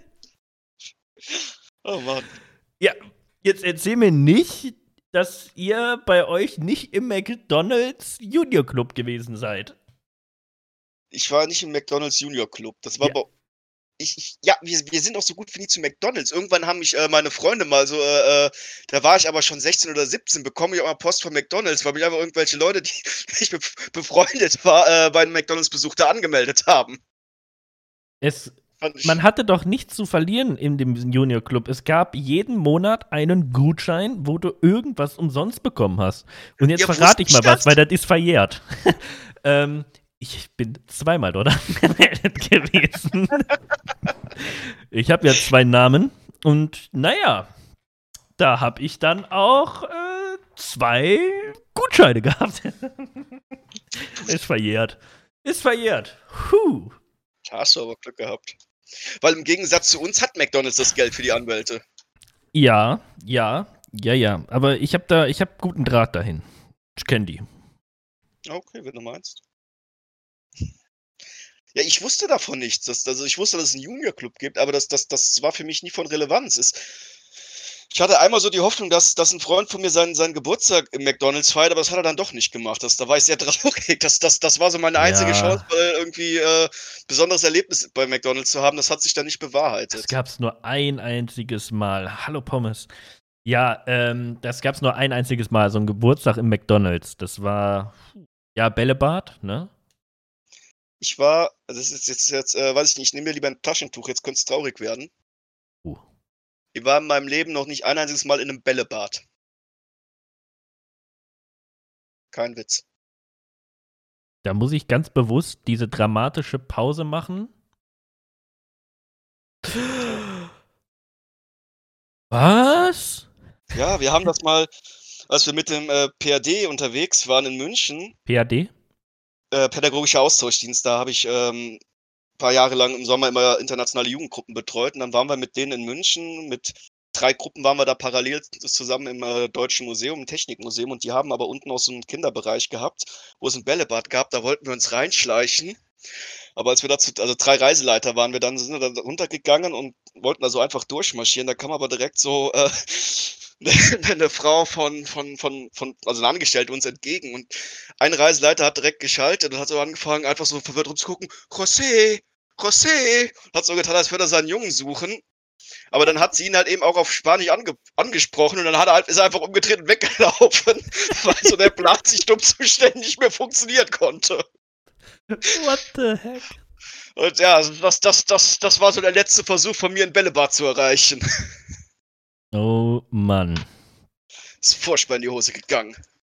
Oh Mann. Ja, jetzt erzähl mir nicht, dass ihr bei euch nicht im McDonald's Junior Club gewesen seid. Ich war nicht im McDonald's Junior Club. Das war Ja. bei. Wir sind auch so gut wie nie zu McDonald's. Irgendwann haben mich meine Freunde mal so, da war ich aber schon 16 oder 17, bekomme ich auch mal Post von McDonald's, weil mich einfach irgendwelche Leute, die ich befreundet war, bei einem McDonald's-Besuch da angemeldet haben. Man hatte doch nichts zu verlieren in dem Junior Club. Es gab jeden Monat einen Gutschein, wo du irgendwas umsonst bekommen hast. Und jetzt verrate ich mal was, weil das ist verjährt. Ich bin zweimal dort angemeldet gewesen. Ich habe ja 2 Namen und naja, da habe ich dann auch 2 Gutscheine gehabt. Ist verjährt. Puh. Da hast du aber Glück gehabt. Weil im Gegensatz zu uns hat McDonald's das Geld für die Anwälte. Ja. Aber ich hab guten Draht dahin. Ich kenne die. Okay, wenn du meinst. Ja, ich wusste davon nichts. Ich wusste, dass es einen Junior-Club gibt, aber das war für mich nie von Relevanz. Ich hatte einmal so die Hoffnung, dass ein Freund von mir seinen Geburtstag im McDonald's feiert, aber das hat er dann doch nicht gemacht. Da war ich sehr traurig. Das war so meine einzige Chance, irgendwie besonderes Erlebnis bei McDonald's zu haben. Das hat sich dann nicht bewahrheitet. Das gab's nur ein einziges Mal. Hallo Pommes. Ja, das gab's nur ein einziges Mal, so ein Geburtstag im McDonald's. Das war, ja, Bällebad, ne? Das ist jetzt, weiß ich nicht, ich nehme mir lieber ein Taschentuch, jetzt könnte es traurig werden. Ich war in meinem Leben noch nicht ein einziges Mal in einem Bällebad. Kein Witz. Da muss ich ganz bewusst diese dramatische Pause machen. Was? Ja, wir haben das mal, als wir mit dem PAD unterwegs waren in München. PAD? Pädagogischer Austauschdienst, da habe ich paar Jahre lang im Sommer immer internationale Jugendgruppen betreut und dann waren wir mit denen in München, mit 3 Gruppen waren wir da parallel zusammen im Deutschen Museum, im Technikmuseum und die haben aber unten auch so einen Kinderbereich gehabt, wo es ein Bällebad gab, da wollten wir uns reinschleichen, aber als wir dazu, also 3 Reiseleiter waren wir dann, sind wir da runtergegangen und wollten da so einfach durchmarschieren, da kam aber direkt so eine Frau also eine Angestellte uns entgegen und ein Reiseleiter hat direkt geschaltet und hat so angefangen, einfach so verwirrt rumzugucken. José! Hat so getan, als würde er seinen Jungen suchen. Aber dann hat sie ihn halt eben auch auf Spanisch angesprochen und dann ist er einfach umgedreht und weggelaufen, weil so der Plan sich dumm Zustand nicht mehr funktionieren konnte. What the heck? Und ja, das war so der letzte Versuch von mir, ein Bällebad zu erreichen. Oh Mann. Ist furchtbar in die Hose gegangen.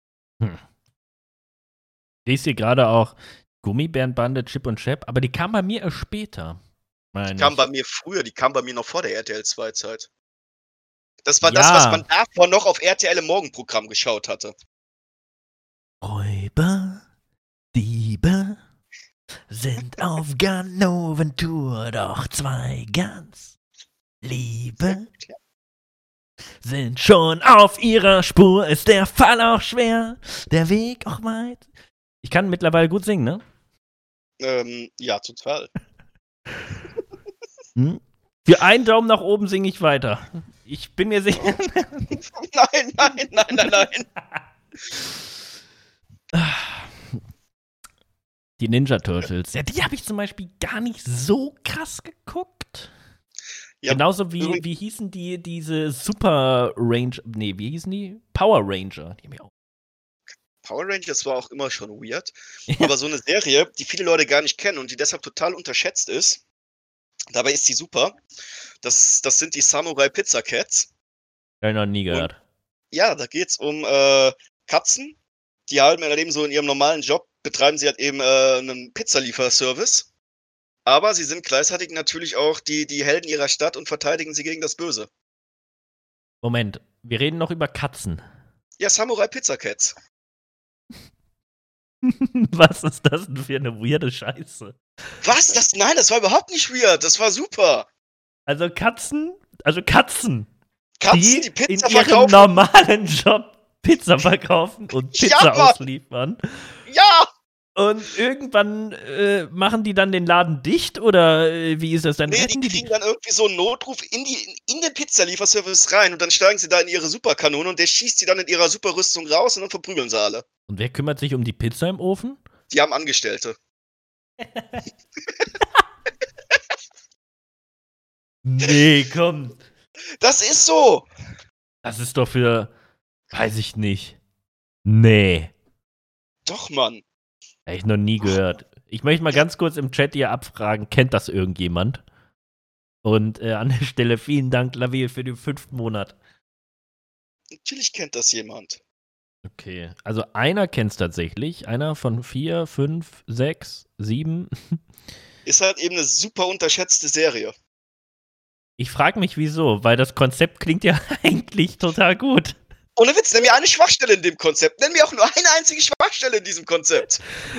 Ich lese hier gerade auch Gummibärenbande, Chip und Chap, aber die kam bei mir erst später. Die kam bei mir früher, die kam bei mir noch vor der RTL 2-Zeit. Das war das, was man davor noch auf RTL im Morgenprogramm geschaut hatte. Räuber, Diebe sind auf Ganoventour, doch 2 ganz Liebe sind schon auf ihrer Spur. Ist der Fall auch schwer, der Weg auch weit? Ich kann mittlerweile gut singen, ne? Ja, total. Für einen Daumen nach oben singe ich weiter. Ich bin mir sicher. Nein. Die Ninja Turtles. Ja, die habe ich zum Beispiel gar nicht so krass geguckt. Ja, genauso wie hießen diese Super Ranger. Nee, wie hießen die? Power Ranger. Die haben auch. Power Rangers war auch immer schon weird. Aber so eine Serie, die viele Leute gar nicht kennen und die deshalb total unterschätzt ist. Dabei ist die super. Das sind die Samurai Pizza Cats. Hab ich noch nie gehört. Und, ja, da geht's um Katzen, die halt eben so in ihrem normalen Job betreiben sie halt eben einen Pizzalieferservice. Aber sie sind gleichzeitig natürlich auch die Helden ihrer Stadt und verteidigen sie gegen das Böse. Moment, wir reden noch über Katzen. Ja, Samurai Pizza Cats. Was ist das denn für eine weirde Scheiße? Was? Nein, das war überhaupt nicht weird. Das war super. Also Katzen, Katzen, die Pizza in ihrem verkaufen. normalen Job Pizza verkaufen und Pizza ausliefern. Ja! Und irgendwann machen die dann den Laden dicht oder wie ist das dann? Nee, die kriegen dann irgendwie so einen Notruf in den Pizzalieferservice rein und dann steigen sie da in ihre Superkanone und der schießt sie dann in ihrer Superrüstung raus und dann verprügeln sie alle. Und wer kümmert sich um die Pizza im Ofen? Die haben Angestellte. Nee, komm. Das ist so. Das ist doch weiß ich nicht. Nee. Doch, Mann. Hab ich noch nie gehört. Ich möchte mal ganz kurz im Chat hier abfragen, kennt das irgendjemand? Und an der Stelle vielen Dank, Lavie, für den 5. Monat. Natürlich kennt das jemand. Okay, also einer kennt es tatsächlich. Einer von 4, 5, 6, 7. Ist halt eben eine super unterschätzte Serie. Ich frage mich, wieso, weil das Konzept klingt ja eigentlich total gut. Ohne Witz, nenn mir eine Schwachstelle in dem Konzept. Nenn mir auch nur eine einzige Schwachstelle in diesem Konzept.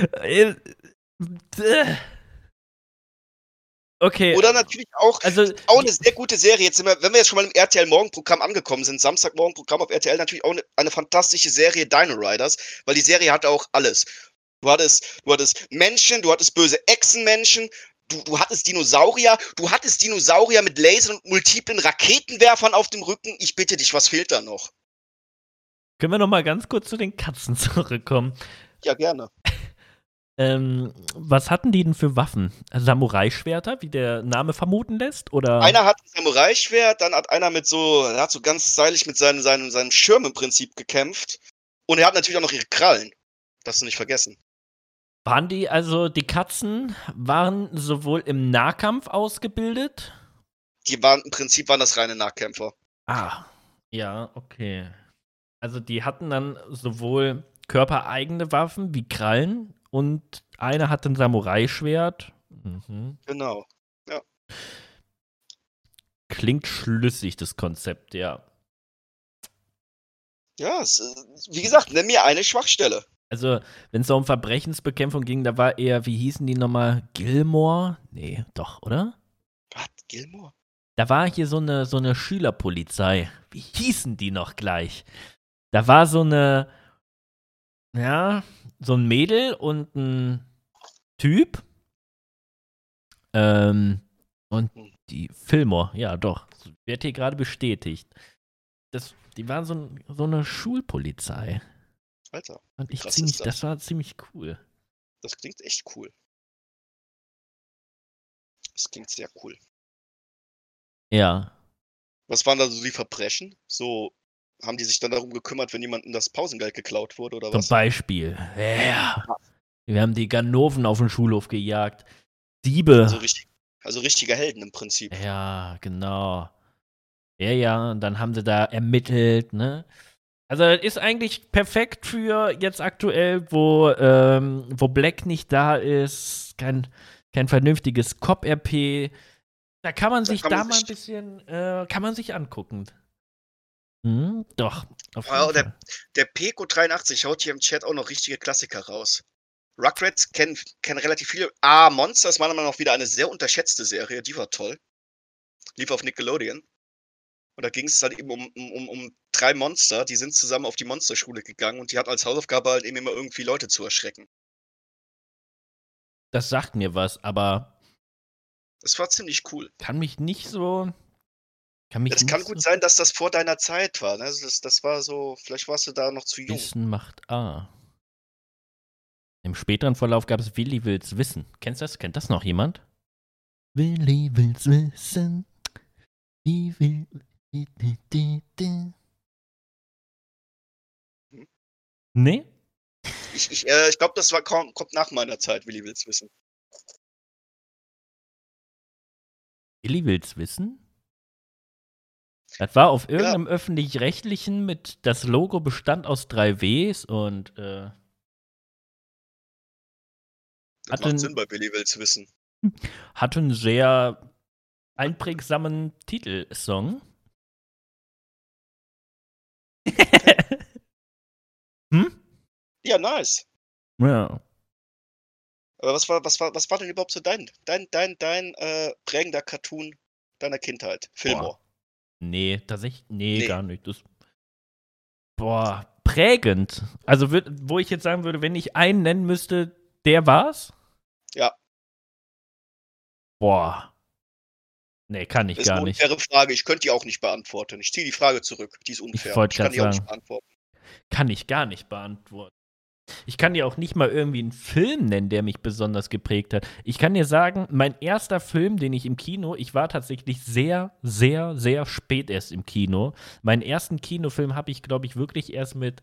Okay. Oder natürlich auch, auch eine sehr gute Serie. Jetzt wenn wir jetzt schon mal im RTL-Morgenprogramm angekommen sind, Samstagmorgenprogramm auf RTL, natürlich auch eine fantastische Serie, Dino Riders, weil die Serie hatte auch alles. Du hattest Menschen, du hattest böse Echsenmenschen, du hattest Dinosaurier mit Lasern und multiplen Raketenwerfern auf dem Rücken. Ich bitte dich, was fehlt da noch? Können wir noch mal ganz kurz zu den Katzen zurückkommen? Ja, gerne. Was hatten die denn für Waffen? Samurai-Schwerter, wie der Name vermuten lässt? Oder? Einer hat ein Samurai-Schwert, dann hat einer hat so ganz stylisch mit seinem Schirm im Prinzip gekämpft. Und er hat natürlich auch noch ihre Krallen. Darfst du nicht vergessen. Die Katzen waren sowohl im Nahkampf ausgebildet? Im Prinzip waren das reine Nahkämpfer. Ah, ja, okay. Also die hatten dann sowohl körpereigene Waffen wie Krallen und einer hatte ein Samurai-Schwert. Mhm. Genau, ja. Klingt schlüssig, das Konzept, ja. Ja, wie gesagt, nenn mir eine Schwachstelle. Also, wenn es um Verbrechensbekämpfung ging, da war eher, wie hießen die nochmal? Gilmore? Nee, doch, oder? Was? Gilmore? Da war hier so eine Schülerpolizei. Wie hießen die noch gleich? Da war so ein Mädel und ein Typ. Und die Fillmore, ja doch, wird hier gerade bestätigt. Die waren so eine Schulpolizei. Alter, und das war ziemlich cool. Das klingt echt cool. Das klingt sehr cool. Ja. Was waren da so die Verbrechen? So, haben die sich dann darum gekümmert, wenn jemandem das Pausengeld geklaut wurde oder was? Zum Beispiel. Ja. Wir haben die Ganoven auf den Schulhof gejagt. Diebe. Also richtige Helden im Prinzip. Ja, genau. Ja, und dann haben sie da ermittelt, ne? Also, das ist eigentlich perfekt für jetzt aktuell, wo Black nicht da ist, kein vernünftiges Cop-RP. Da kann man sich mal ein bisschen, kann man sich angucken. Doch, auf jeden Fall. Der Peko83 haut hier im Chat auch noch richtige Klassiker raus. Rugrats kennen relativ viele. Monster ist meiner Meinung nach wieder eine sehr unterschätzte Serie, die war toll. Lief auf Nickelodeon. Und da ging es halt eben um 3 Monster, die sind zusammen auf die Monsterschule gegangen und die hat als Hausaufgabe halt eben immer irgendwie Leute zu erschrecken. Das sagt mir was, aber das war ziemlich cool. Es kann gut sein, dass das vor deiner Zeit war. Ne? Das war so, vielleicht warst du da noch zu jung. Wissen macht A. Im späteren Verlauf gab es Willi will's wissen. Kennt das noch jemand? Willi will's wissen. Wie will. Nee? Ich glaube, das kommt nach meiner Zeit, Willi will's wissen. Willi will's wissen? Das war auf irgendeinem öffentlich-rechtlichen das Logo bestand aus 3 Ws und das macht Sinn bei Willi will's wissen. Hatte einen sehr einprägsamen Titelsong. Hm? Ja, nice. Ja. Aber was war denn überhaupt so dein prägender Cartoon deiner Kindheit? Fillmore? Nee, tatsächlich, nee, Ne. gar nicht. Prägend. Also, wo ich jetzt sagen würde, wenn ich einen nennen müsste, der war's? Ja. Boah. Nee, kann ich Ist 'ne gar nicht. unfaire Frage. Ich könnte die auch nicht beantworten. Ich ziehe die Frage zurück. Die ist Ich unfair. wollte Ich kann gerade die auch nicht sagen, beantworten. kann ich gar nicht beantworten. Ich kann dir auch nicht mal irgendwie einen Film nennen, der mich besonders geprägt hat. Ich kann dir sagen, mein erster Film, den ich im Kino, ich war tatsächlich sehr, sehr, sehr spät erst im Kino. Meinen ersten Kinofilm habe ich, glaube ich, wirklich erst mit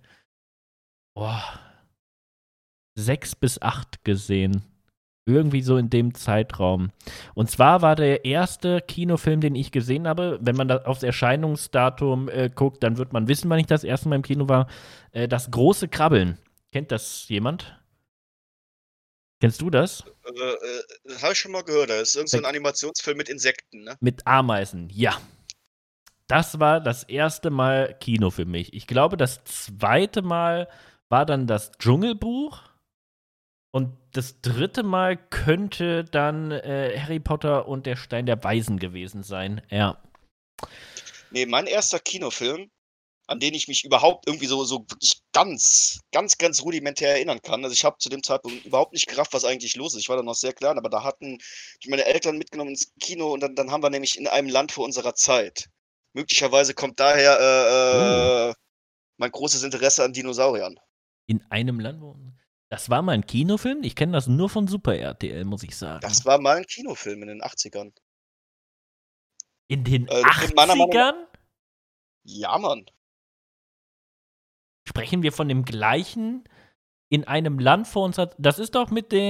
6 bis 8 gesehen. Irgendwie so in dem Zeitraum. Und zwar war der erste Kinofilm, den ich gesehen habe, wenn man da aufs Erscheinungsdatum guckt, dann wird man wissen, wann ich das erste Mal im Kino war, das große Krabbeln. Kennt das jemand? Kennst du das? Habe ich schon mal gehört. Das ist irgend so Da 'n Animationsfilm mit Insekten, ne? Mit Ameisen, ja. Das war das erste Mal Kino für mich. Ich glaube, das zweite Mal war dann das Dschungelbuch. Und das dritte Mal könnte dann Harry Potter und der Stein der Weisen gewesen sein. Ja. Ne, mein erster Kinofilm, an den ich mich überhaupt irgendwie so wirklich ganz rudimentär erinnern kann. Also, ich habe zu dem Zeitpunkt überhaupt nicht gerafft, was eigentlich los ist. Ich war da noch sehr klein, aber da hatten mich meine Eltern mitgenommen ins Kino und dann haben wir nämlich „In einem Land vor unserer Zeit“. Möglicherweise kommt daher, Oh. mein großes Interesse an Dinosauriern. In einem Land, wo. Das war mal ein Kinofilm? Ich kenne das nur von Super RTL, muss ich sagen. Das war mal 'n Kinofilm in den 80ern. In den Meiner Meinung nach 80ern? ja, Mann. Sprechen wir von dem gleichen in einem Land vor uns hat. Das ist doch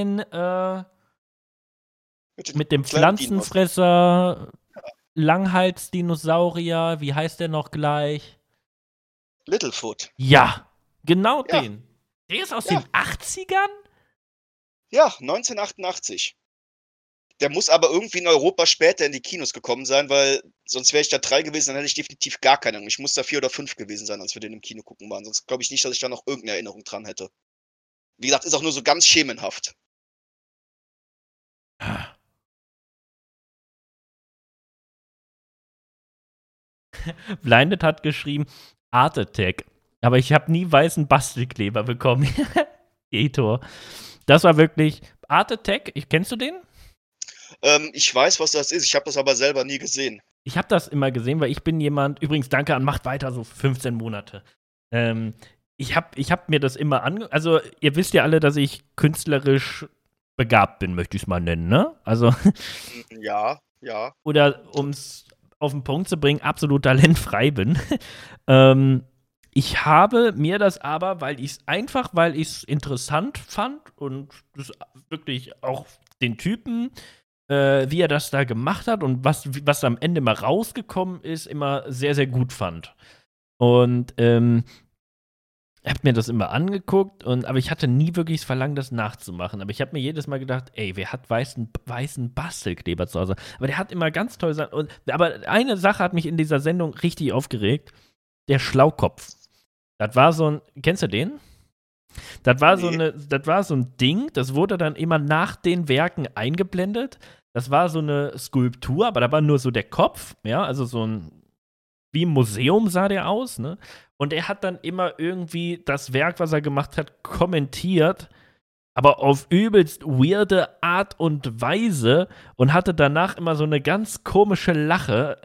Mit den mit dem kleinen Dinos. Pflanzenfresser, Langhalsdinosaurier, wie heißt der noch gleich? Littlefoot. Ja, genau Ja, den. Der ist aus ja, den 80ern? ja, 1988. Der muss aber irgendwie in Europa später in die Kinos gekommen sein, weil sonst wäre ich da 3 gewesen, dann hätte ich definitiv gar keine Ahnung. Ich muss da 4 oder 5 gewesen sein, als wir den im Kino gucken waren. Sonst glaube ich nicht, dass ich da noch irgend 'ne Erinnerung dran hätte. Wie gesagt, ist auch nur so ganz schemenhaft. Blinded hat geschrieben, Art Attack. Aber ich habe nie weißen Bastelkleber bekommen. Etor. Das war wirklich Art Attack. Kennst du den? Ich weiß, was das ist, ich habe das aber selber nie gesehen. Ich habe das immer gesehen, weil ich bin jemand, übrigens danke an Macht weiter, so 15 Monate. Ich hab mir das immer also ihr wisst ja alle, dass ich künstlerisch begabt bin, möchte ich es mal nennen, ne? Also, Ja, ja. oder um es auf den Punkt zu bringen, absolut talentfrei bin. ähm, Ich habe mir das aber, weil ich es interessant fand und das wirklich auch den Typen, wie er das da gemacht hat und was am Ende mal rausgekommen ist, immer sehr, sehr gut fand. Und habe mir das immer angeguckt, aber ich hatte nie wirklich das Verlangen, das nachzumachen. Aber ich habe mir jedes Mal gedacht, ey, wer hat weißen Bastelkleber zu Hause? Aber der hat immer ganz toll Sachen. Aber eine Sache hat mich in dieser Sendung richtig aufgeregt: der Schlaukopf. Das war so ein, kennst du den? Ne. Das war so ein Ding, das wurde dann immer nach den Werken eingeblendet. Das war so eine Skulptur, aber da war nur so der Kopf, ja, also so ein, wie im Museum sah der aus, ne? Und er hat dann immer irgendwie das Werk, was er gemacht hat, kommentiert, aber auf übelst weirde Art und Weise und hatte danach immer so eine ganz komische Lache.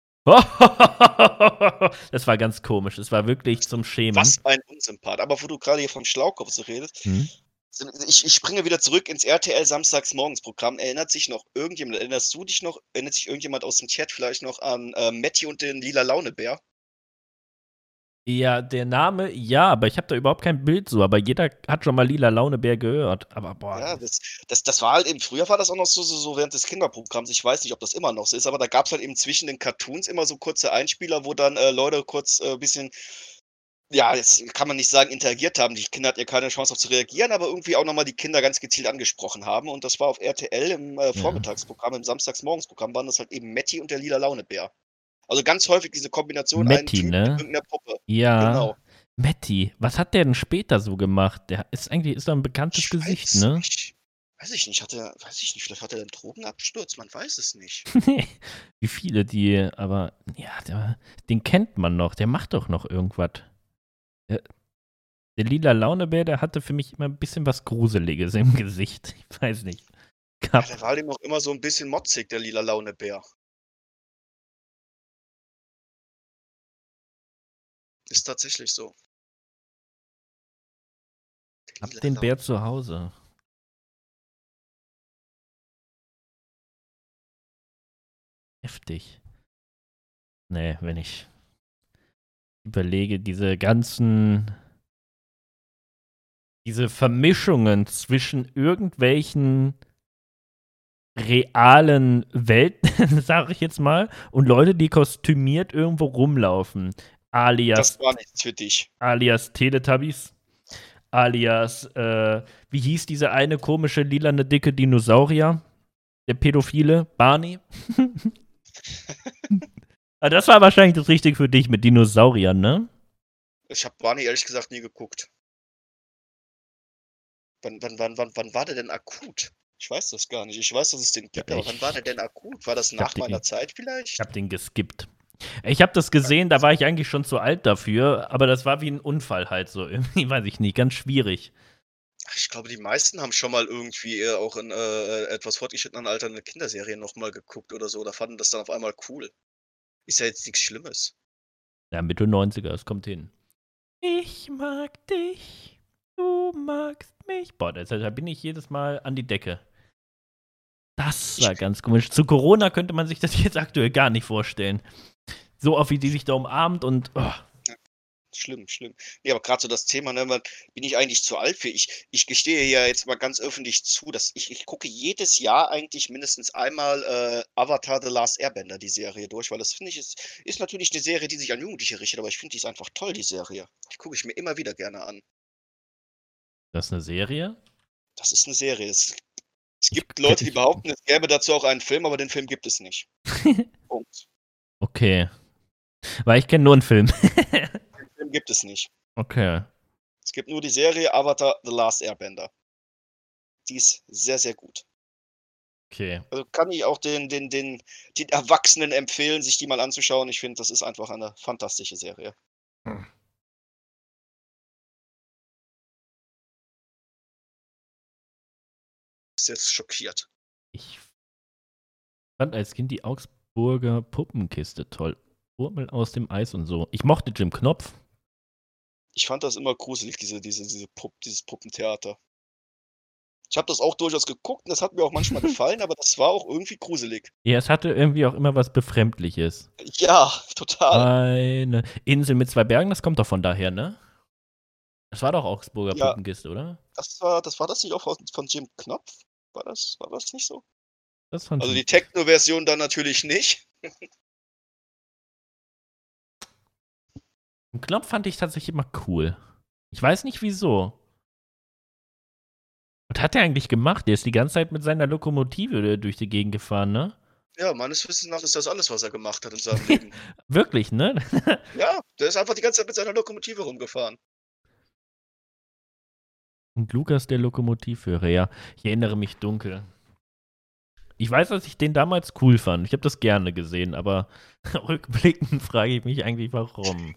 Das war ganz komisch. Das war wirklich zum Schämen. Was ein Unsympath. Aber wo du grade hier vom Schlaukopf so redest, Hm? ich springe wieder zurück ins RTL Samstagsmorgens-Programm. Erinnert sich irgendjemand aus dem Chat vielleicht noch an, Matti und den Lila Launebär? Ja, der Name, ja, aber ich habe da überhaupt kein Bild so. Aber jeder hat schon mal Lila Launebär gehört. Aber boah. Ja, das war halt eben früher war das auch noch so während des Kinderprogramms. Ich weiß nicht, ob das immer noch so ist, aber da gab's halt eben zwischen den Cartoons immer so kurze Einspieler, wo dann, Leute kurz, bisschen ja, jetzt kann man nicht sagen, interagiert haben. Die Kinder hatten ja keine Chance, darauf zu reagieren, aber irgendwie auch noch mal die Kinder ganz gezielt angesprochen haben. Und das war auf RTL im Ja. Vormittagsprogramm, im Samstagsmorgensprogramm waren das halt eben Matti und der lila Launebär. Also ganz häufig diese Kombination, ein Matti, Typ mit ne? irgendeiner Puppe. Ja. Genau. Matti, was hat der denn später so gemacht? Der ist doch ein bekanntes Ich Gesicht, weiß ne? nicht. Weiß ich nicht, vielleicht hat er einen Drogenabsturz, man weiß es nicht. Wie viele die, aber ja, den kennt man noch, der macht doch noch irgendwas. Der lila Launebär, der hatte für mich immer ein bisschen was Gruseliges im Gesicht. Ich weiß nicht. Ja, der war dem auch immer so ein bisschen motzig, der lila Launebär. Ist tatsächlich so. Hab den Bär zu Hause. Heftig. Nee, wenn ich überlege, diese Vermischungen zwischen irgendwelchen realen Welten, sage ich jetzt mal, und Leute, die kostümiert irgendwo rumlaufen. Das war nichts für dich. Alias Teletubbies. Alias, wie hieß diese eine komische, lilane, dicke Dinosaurier? Der Pädophile? Barney? Aber das war wahrscheinlich das Richtige für dich mit Dinosauriern, ne? Ich habe Barney ehrlich gesagt nie geguckt. Wann war der denn akut? Ich weiß das gar nicht. Ich weiß, dass es den gibt, aber wann war der denn akut? War das nach meiner Zeit vielleicht? Ich habe den geskippt. Ich habe das gesehen, da war ich eigentlich schon zu alt dafür, aber das war wie ein Unfall halt so. Irgendwie, weiß ich nicht, ganz schwierig. Ich glaube, die meisten haben schon mal irgendwie auch in etwas fortgeschrittenen Alter eine Kinderserie nochmal geguckt oder so, oder fanden das dann auf einmal cool. Ist ja jetzt nichts Schlimmes. Ja, Mitte 90er, es kommt hin. Ich mag dich, du magst mich. Boah, deshalb bin ich jedes Mal an die Decke. Das war ganz komisch. Zu Corona könnte man sich das jetzt aktuell gar nicht vorstellen. So oft, wie die sich da umarmt und. Oh. Schlimm. Ja, aber gerade so das Thema, ne, bin ich eigentlich zu alt für? Ich gestehe ja jetzt mal ganz öffentlich zu, dass ich gucke jedes Jahr eigentlich mindestens einmal Avatar The Last Airbender, die Serie durch, weil das finde ich, ist natürlich eine Serie, die sich an Jugendliche richtet, aber ich finde, die ist einfach toll, die Serie. Die gucke ich mir immer wieder gerne an. Das ist eine Serie? Das ist eine Serie. Es gibt Leute, die behaupten, es gäbe dazu auch einen Film, aber den Film gibt es nicht. Punkt. Okay. Weil ich kenne nur einen Film. Den Film gibt es nicht. Okay. Es gibt nur die Serie Avatar The Last Airbender. Die ist sehr, sehr gut. Okay. Also kann ich auch den Erwachsenen empfehlen, sich die mal anzuschauen. Ich finde, das ist einfach eine fantastische Serie. Ist jetzt schockiert. Ich fand als Kind die Augsburger Puppenkiste toll. Urmel aus dem Eis und so. Ich mochte Jim Knopf. Ich fand das immer gruselig, dieses Puppentheater. Ich habe das auch durchaus geguckt und das hat mir auch manchmal gefallen, aber das war auch irgendwie gruselig. Ja, es hatte irgendwie auch immer was Befremdliches. Ja, total. Eine Insel mit 2 Bergen, das kommt doch von daher, ne? Das war doch Augsburger Puppenkiste, oder? Das war das nicht auch von Jim Knopf? War das nicht so? Das fand Also die Techno-Version dann natürlich nicht. Den Knopf fand ich tatsächlich immer cool. Ich weiß nicht wieso. Was hat er eigentlich gemacht? Der ist die ganze Zeit mit seiner Lokomotive durch die Gegend gefahren, ne? Ja, meines Wissens nach ist das alles, was er gemacht hat in seinem Leben. Wirklich, ne? Ja, der ist einfach die ganze Zeit mit seiner Lokomotive rumgefahren. Und Lukas, der Lokomotivführer, ja. Ich erinnere mich dunkel. Ich weiß, dass ich den damals cool fand. Ich habe das gerne gesehen, aber rückblickend frage ich mich eigentlich, warum.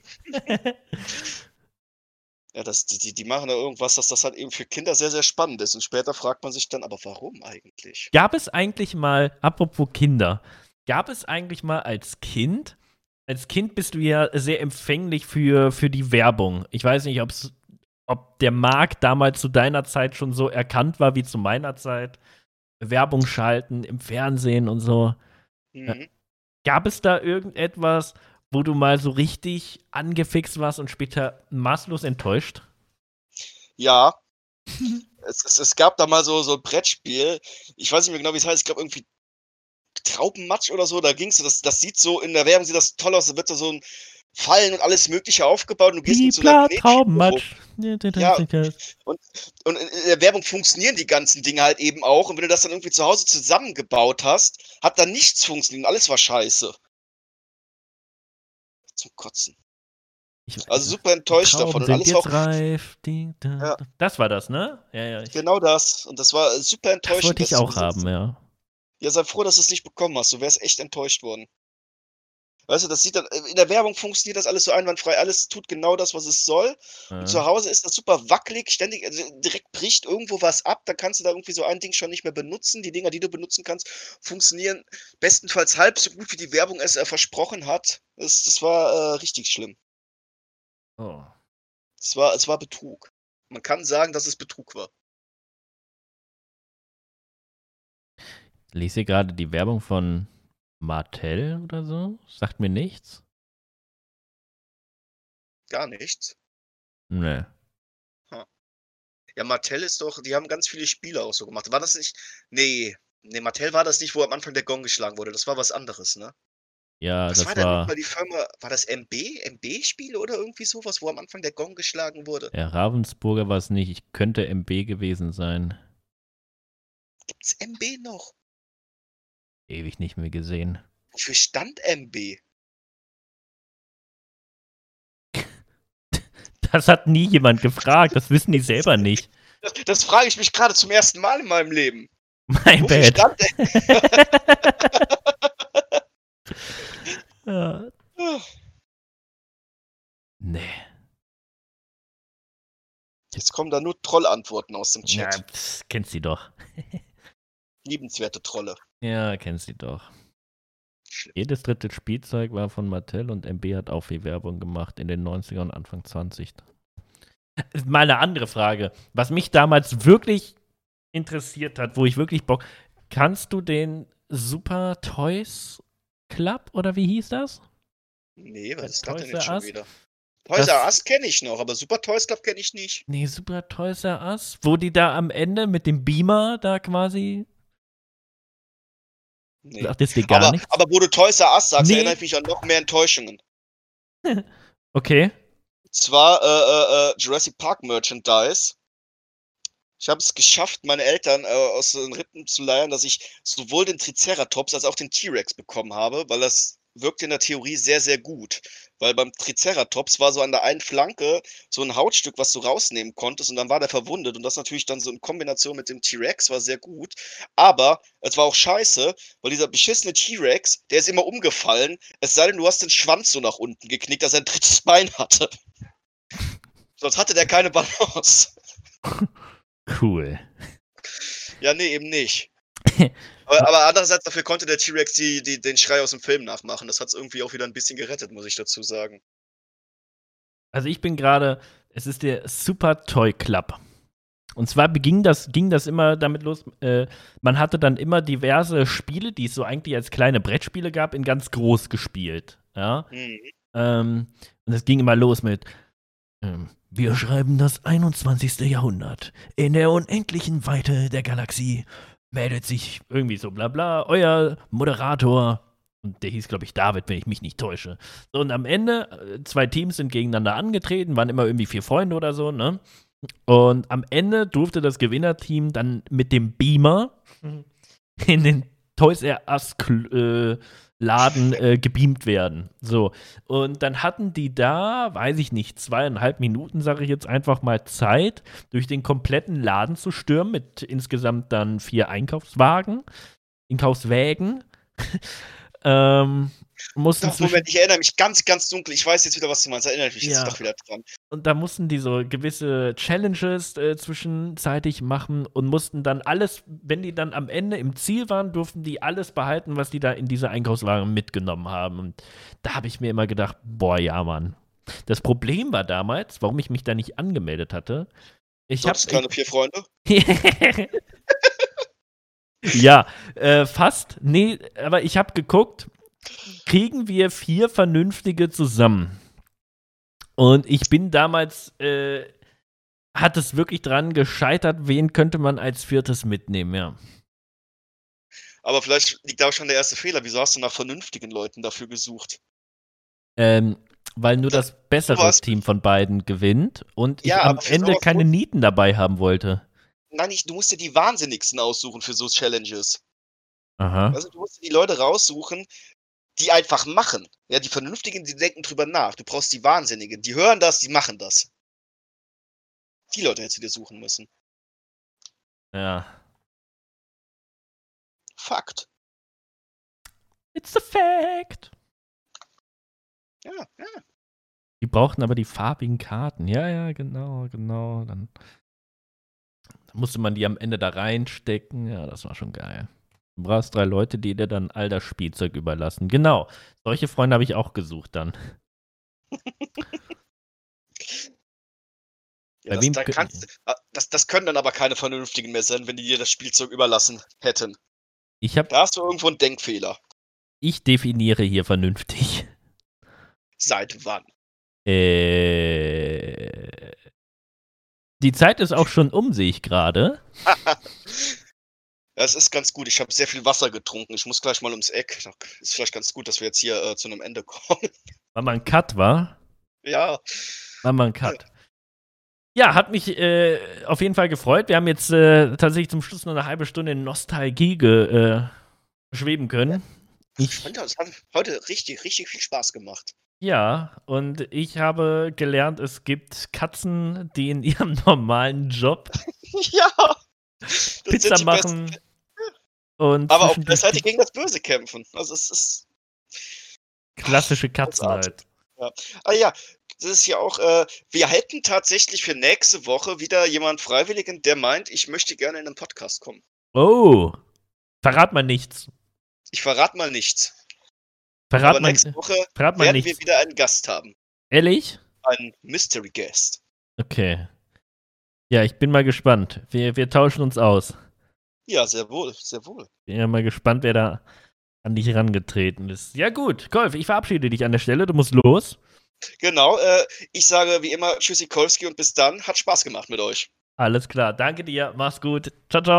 Ja, die machen da irgendwas, dass das halt eben für Kinder sehr, sehr spannend ist. Und später fragt man sich dann, aber warum eigentlich? Gab es eigentlich mal, apropos Kinder, gab es eigentlich mal als Kind bist du ja sehr empfänglich für die Werbung. Ich weiß nicht, ob der Markt damals zu deiner Zeit schon so erkannt war wie zu meiner Zeit. Werbung schalten im Fernsehen und so. Mhm. Gab es da irgendetwas, wo du mal so richtig angefixt warst und später maßlos enttäuscht? Ja. Es gab da mal so ein Brettspiel. Ich weiß nicht mehr genau, wie es heißt. Ich glaube irgendwie Traubenmatsch oder so. Da ging's, das sieht so, in der Werbung sieht das toll aus. Da wird so ein Fallen und alles Mögliche aufgebaut und du gehst mit so einer Traubenmatsch. Ja, und in der Werbung funktionieren die ganzen Dinge halt eben auch. Und wenn du das dann irgendwie zu Hause zusammengebaut hast, hat da nichts funktioniert. Alles war scheiße. Zum Kotzen. Also super enttäuscht davon. Und alles auch reif. Ja. Das war das, ne? Ja. Genau das. Und das war super enttäuschend. Das wollte ich auch haben, ja. Ja, sei froh, dass du es nicht bekommen hast. Du wärst echt enttäuscht worden. Weißt du, das sieht dann in der Werbung funktioniert das alles so einwandfrei. Alles tut genau das, was es soll. Und zu Hause ist das super wackelig, ständig, also direkt bricht irgendwo was ab, dann kannst du da irgendwie so ein Ding schon nicht mehr benutzen. Die Dinger, die du benutzen kannst, funktionieren bestenfalls halb so gut, wie die Werbung es versprochen hat. Das war richtig schlimm. Oh. Es war Betrug. Man kann sagen, dass es Betrug war. Ich lese hier gerade die Werbung von Mattel oder so. Sagt mir nichts. Gar nichts? Nee. Ja, Mattel ist doch, die haben ganz viele Spiele auch so gemacht. War das nicht? Nee, Mattel war das nicht, wo am Anfang der Gong geschlagen wurde. Das war was anderes, ne? Ja, Was war denn nochmal die Firma? War das MB-Spiele oder irgendwie sowas, wo am Anfang der Gong geschlagen wurde? Ja, Ravensburger war es nicht. Ich könnte MB gewesen sein. Gibt's MB noch? Ewig nicht mehr gesehen. Wofür stand MB? Das hat nie jemand gefragt. Das wissen die selber nicht. Das frage ich mich gerade zum ersten Mal in meinem Leben. Mein Bad. Ja. Nee. Jetzt kommen da nur Trollantworten aus dem Chat. Ja, kennst du doch. Liebenswerte Trolle. Ja, kennst du doch. Schlimm. Jedes dritte Spielzeug war von Mattel und MB hat auch viel Werbung gemacht in den 90er und Anfang 20. Mal eine andere Frage. Was mich damals wirklich interessiert hat, wo ich wirklich Bock. Kannst du den Super Toys Club oder wie hieß das? Nee, was ist das denn jetzt schon wieder? Toys R Us kenne ich noch, aber Super Toys Club kenne ich nicht. Nee, Super Toys R Us, wo die da am Ende mit dem Beamer da quasi. Nee. Sagt jetzt dir gar nichts? Aber wo du Toys R Us sagst, erinnere ich mich an noch mehr Enttäuschungen. Okay. Zwar Jurassic Park Merchandise. Ich habe es geschafft, meine Eltern aus den Rippen zu leiern, dass ich sowohl den Triceratops als auch den T-Rex bekommen habe, weil das wirkt in der Theorie sehr, sehr gut. Weil beim Triceratops war so an der einen Flanke so ein Hautstück, was du rausnehmen konntest und dann war der verwundet und das natürlich dann so in Kombination mit dem T-Rex war sehr gut. Aber es war auch scheiße, weil dieser beschissene T-Rex, der ist immer umgefallen, es sei denn, du hast den Schwanz so nach unten geknickt, dass er ein drittes Bein hatte. Sonst hatte der keine Balance. Cool. Ja, nee, eben nicht. aber andererseits, dafür konnte der T-Rex den Schrei aus dem Film nachmachen. Das hat es irgendwie auch wieder ein bisschen gerettet, muss ich dazu sagen. Also ich bin gerade, es ist der Super Toy Club. Und zwar ging das immer damit los, man hatte dann immer diverse Spiele, die es so eigentlich als kleine Brettspiele gab, in ganz groß gespielt. Ja? Und es ging immer los mit wir schreiben das 21. Jahrhundert. In der unendlichen Weite der Galaxie meldet sich irgendwie so bla bla, euer Moderator. Und der hieß, glaube ich, David, wenn ich mich nicht täusche. So, und am Ende, 2 Teams sind gegeneinander angetreten, waren immer irgendwie 4 Freunde oder so, ne? Und am Ende durfte das Gewinnerteam dann mit dem Beamer in den Toys R Us Laden gebeamt werden. So. Und dann hatten die da, weiß ich nicht, 2,5 Minuten, sage ich jetzt einfach mal, Zeit, durch den kompletten Laden zu stürmen, mit insgesamt dann 4 Einkaufswägen. Moment, ich erinnere mich ganz, ganz dunkel. Ich weiß jetzt wieder, was du meinst. Erinnere mich jetzt doch wieder dran. Und da mussten die so gewisse Challenges zwischenzeitig machen und mussten dann alles, wenn die dann am Ende im Ziel waren, durften die alles behalten, was die da in diese Einkaufswagen mitgenommen haben. Und da habe ich mir immer gedacht, boah, ja, Mann. Das Problem war damals, warum ich mich da nicht angemeldet hatte. Ich habe keine 4 Freunde. Ja, fast. Nee, aber ich habe geguckt, kriegen wir 4 Vernünftige zusammen? Und ich bin damals, hat es wirklich dran gescheitert, wen könnte man als 4. mitnehmen, ja. Aber vielleicht liegt da auch schon der erste Fehler. Wieso hast du nach vernünftigen Leuten dafür gesucht? Weil nur das bessere Team von beiden gewinnt und ich am Ende keine Nieten dabei haben wollte. Nein, du musst dir die Wahnsinnigsten aussuchen für so Challenges. Aha. Also du musst dir die Leute raussuchen, die einfach machen. Ja, die Vernünftigen, die denken drüber nach. Du brauchst die Wahnsinnigen. Die hören das, die machen das. Die Leute hättest du dir suchen müssen. Ja. Fakt. It's a fact. Ja. Die brauchten aber die farbigen Karten. Ja, genau. Dann musste man die am Ende da reinstecken. Ja, das war schon geil. Du brauchst 3 Leute, die dir dann all das Spielzeug überlassen. Genau. Solche Freunde habe ich auch gesucht dann. Ja, das können dann aber keine Vernünftigen mehr sein, wenn die dir das Spielzeug überlassen hätten. Da hast du irgendwo einen Denkfehler. Ich definiere hier vernünftig. Seit wann? Die Zeit ist auch schon sehe ich gerade. Das ist ganz gut. Ich habe sehr viel Wasser getrunken. Ich muss gleich mal ums Eck. Ist vielleicht ganz gut, dass wir jetzt hier zu einem Ende kommen. War mal ein Cut, wa? Ja. War mal ein Cut. Ja, hat mich auf jeden Fall gefreut. Wir haben jetzt tatsächlich zum Schluss nur eine halbe Stunde in Nostalgie schweben können. Das hat heute richtig viel Spaß gemacht. Ja, und ich habe gelernt, es gibt Katzen, die in ihrem normalen Job Pizza machen. Und aber auch gleichzeitig gegen das Böse kämpfen. Also es ist klassische Katzen halt. Ja. Ja, das ist ja auch, wir hätten tatsächlich für nächste Woche wieder jemand Freiwilligen, der meint, ich möchte gerne in einen Podcast kommen. Oh, verrat mal nichts. Ich verrate mal nichts. Aber nächste Woche werden wir wieder einen Gast haben. Ehrlich? Einen Mystery Guest. Okay. Ja, ich bin mal gespannt. Wir tauschen uns aus. Ja, sehr wohl. Bin ja mal gespannt, wer da an dich herangetreten ist. Ja gut, Golf, ich verabschiede dich an der Stelle. Du musst los. Genau, ich sage wie immer Tschüssikowski und bis dann. Hat Spaß gemacht mit euch. Alles klar, danke dir. Mach's gut. Ciao, ciao.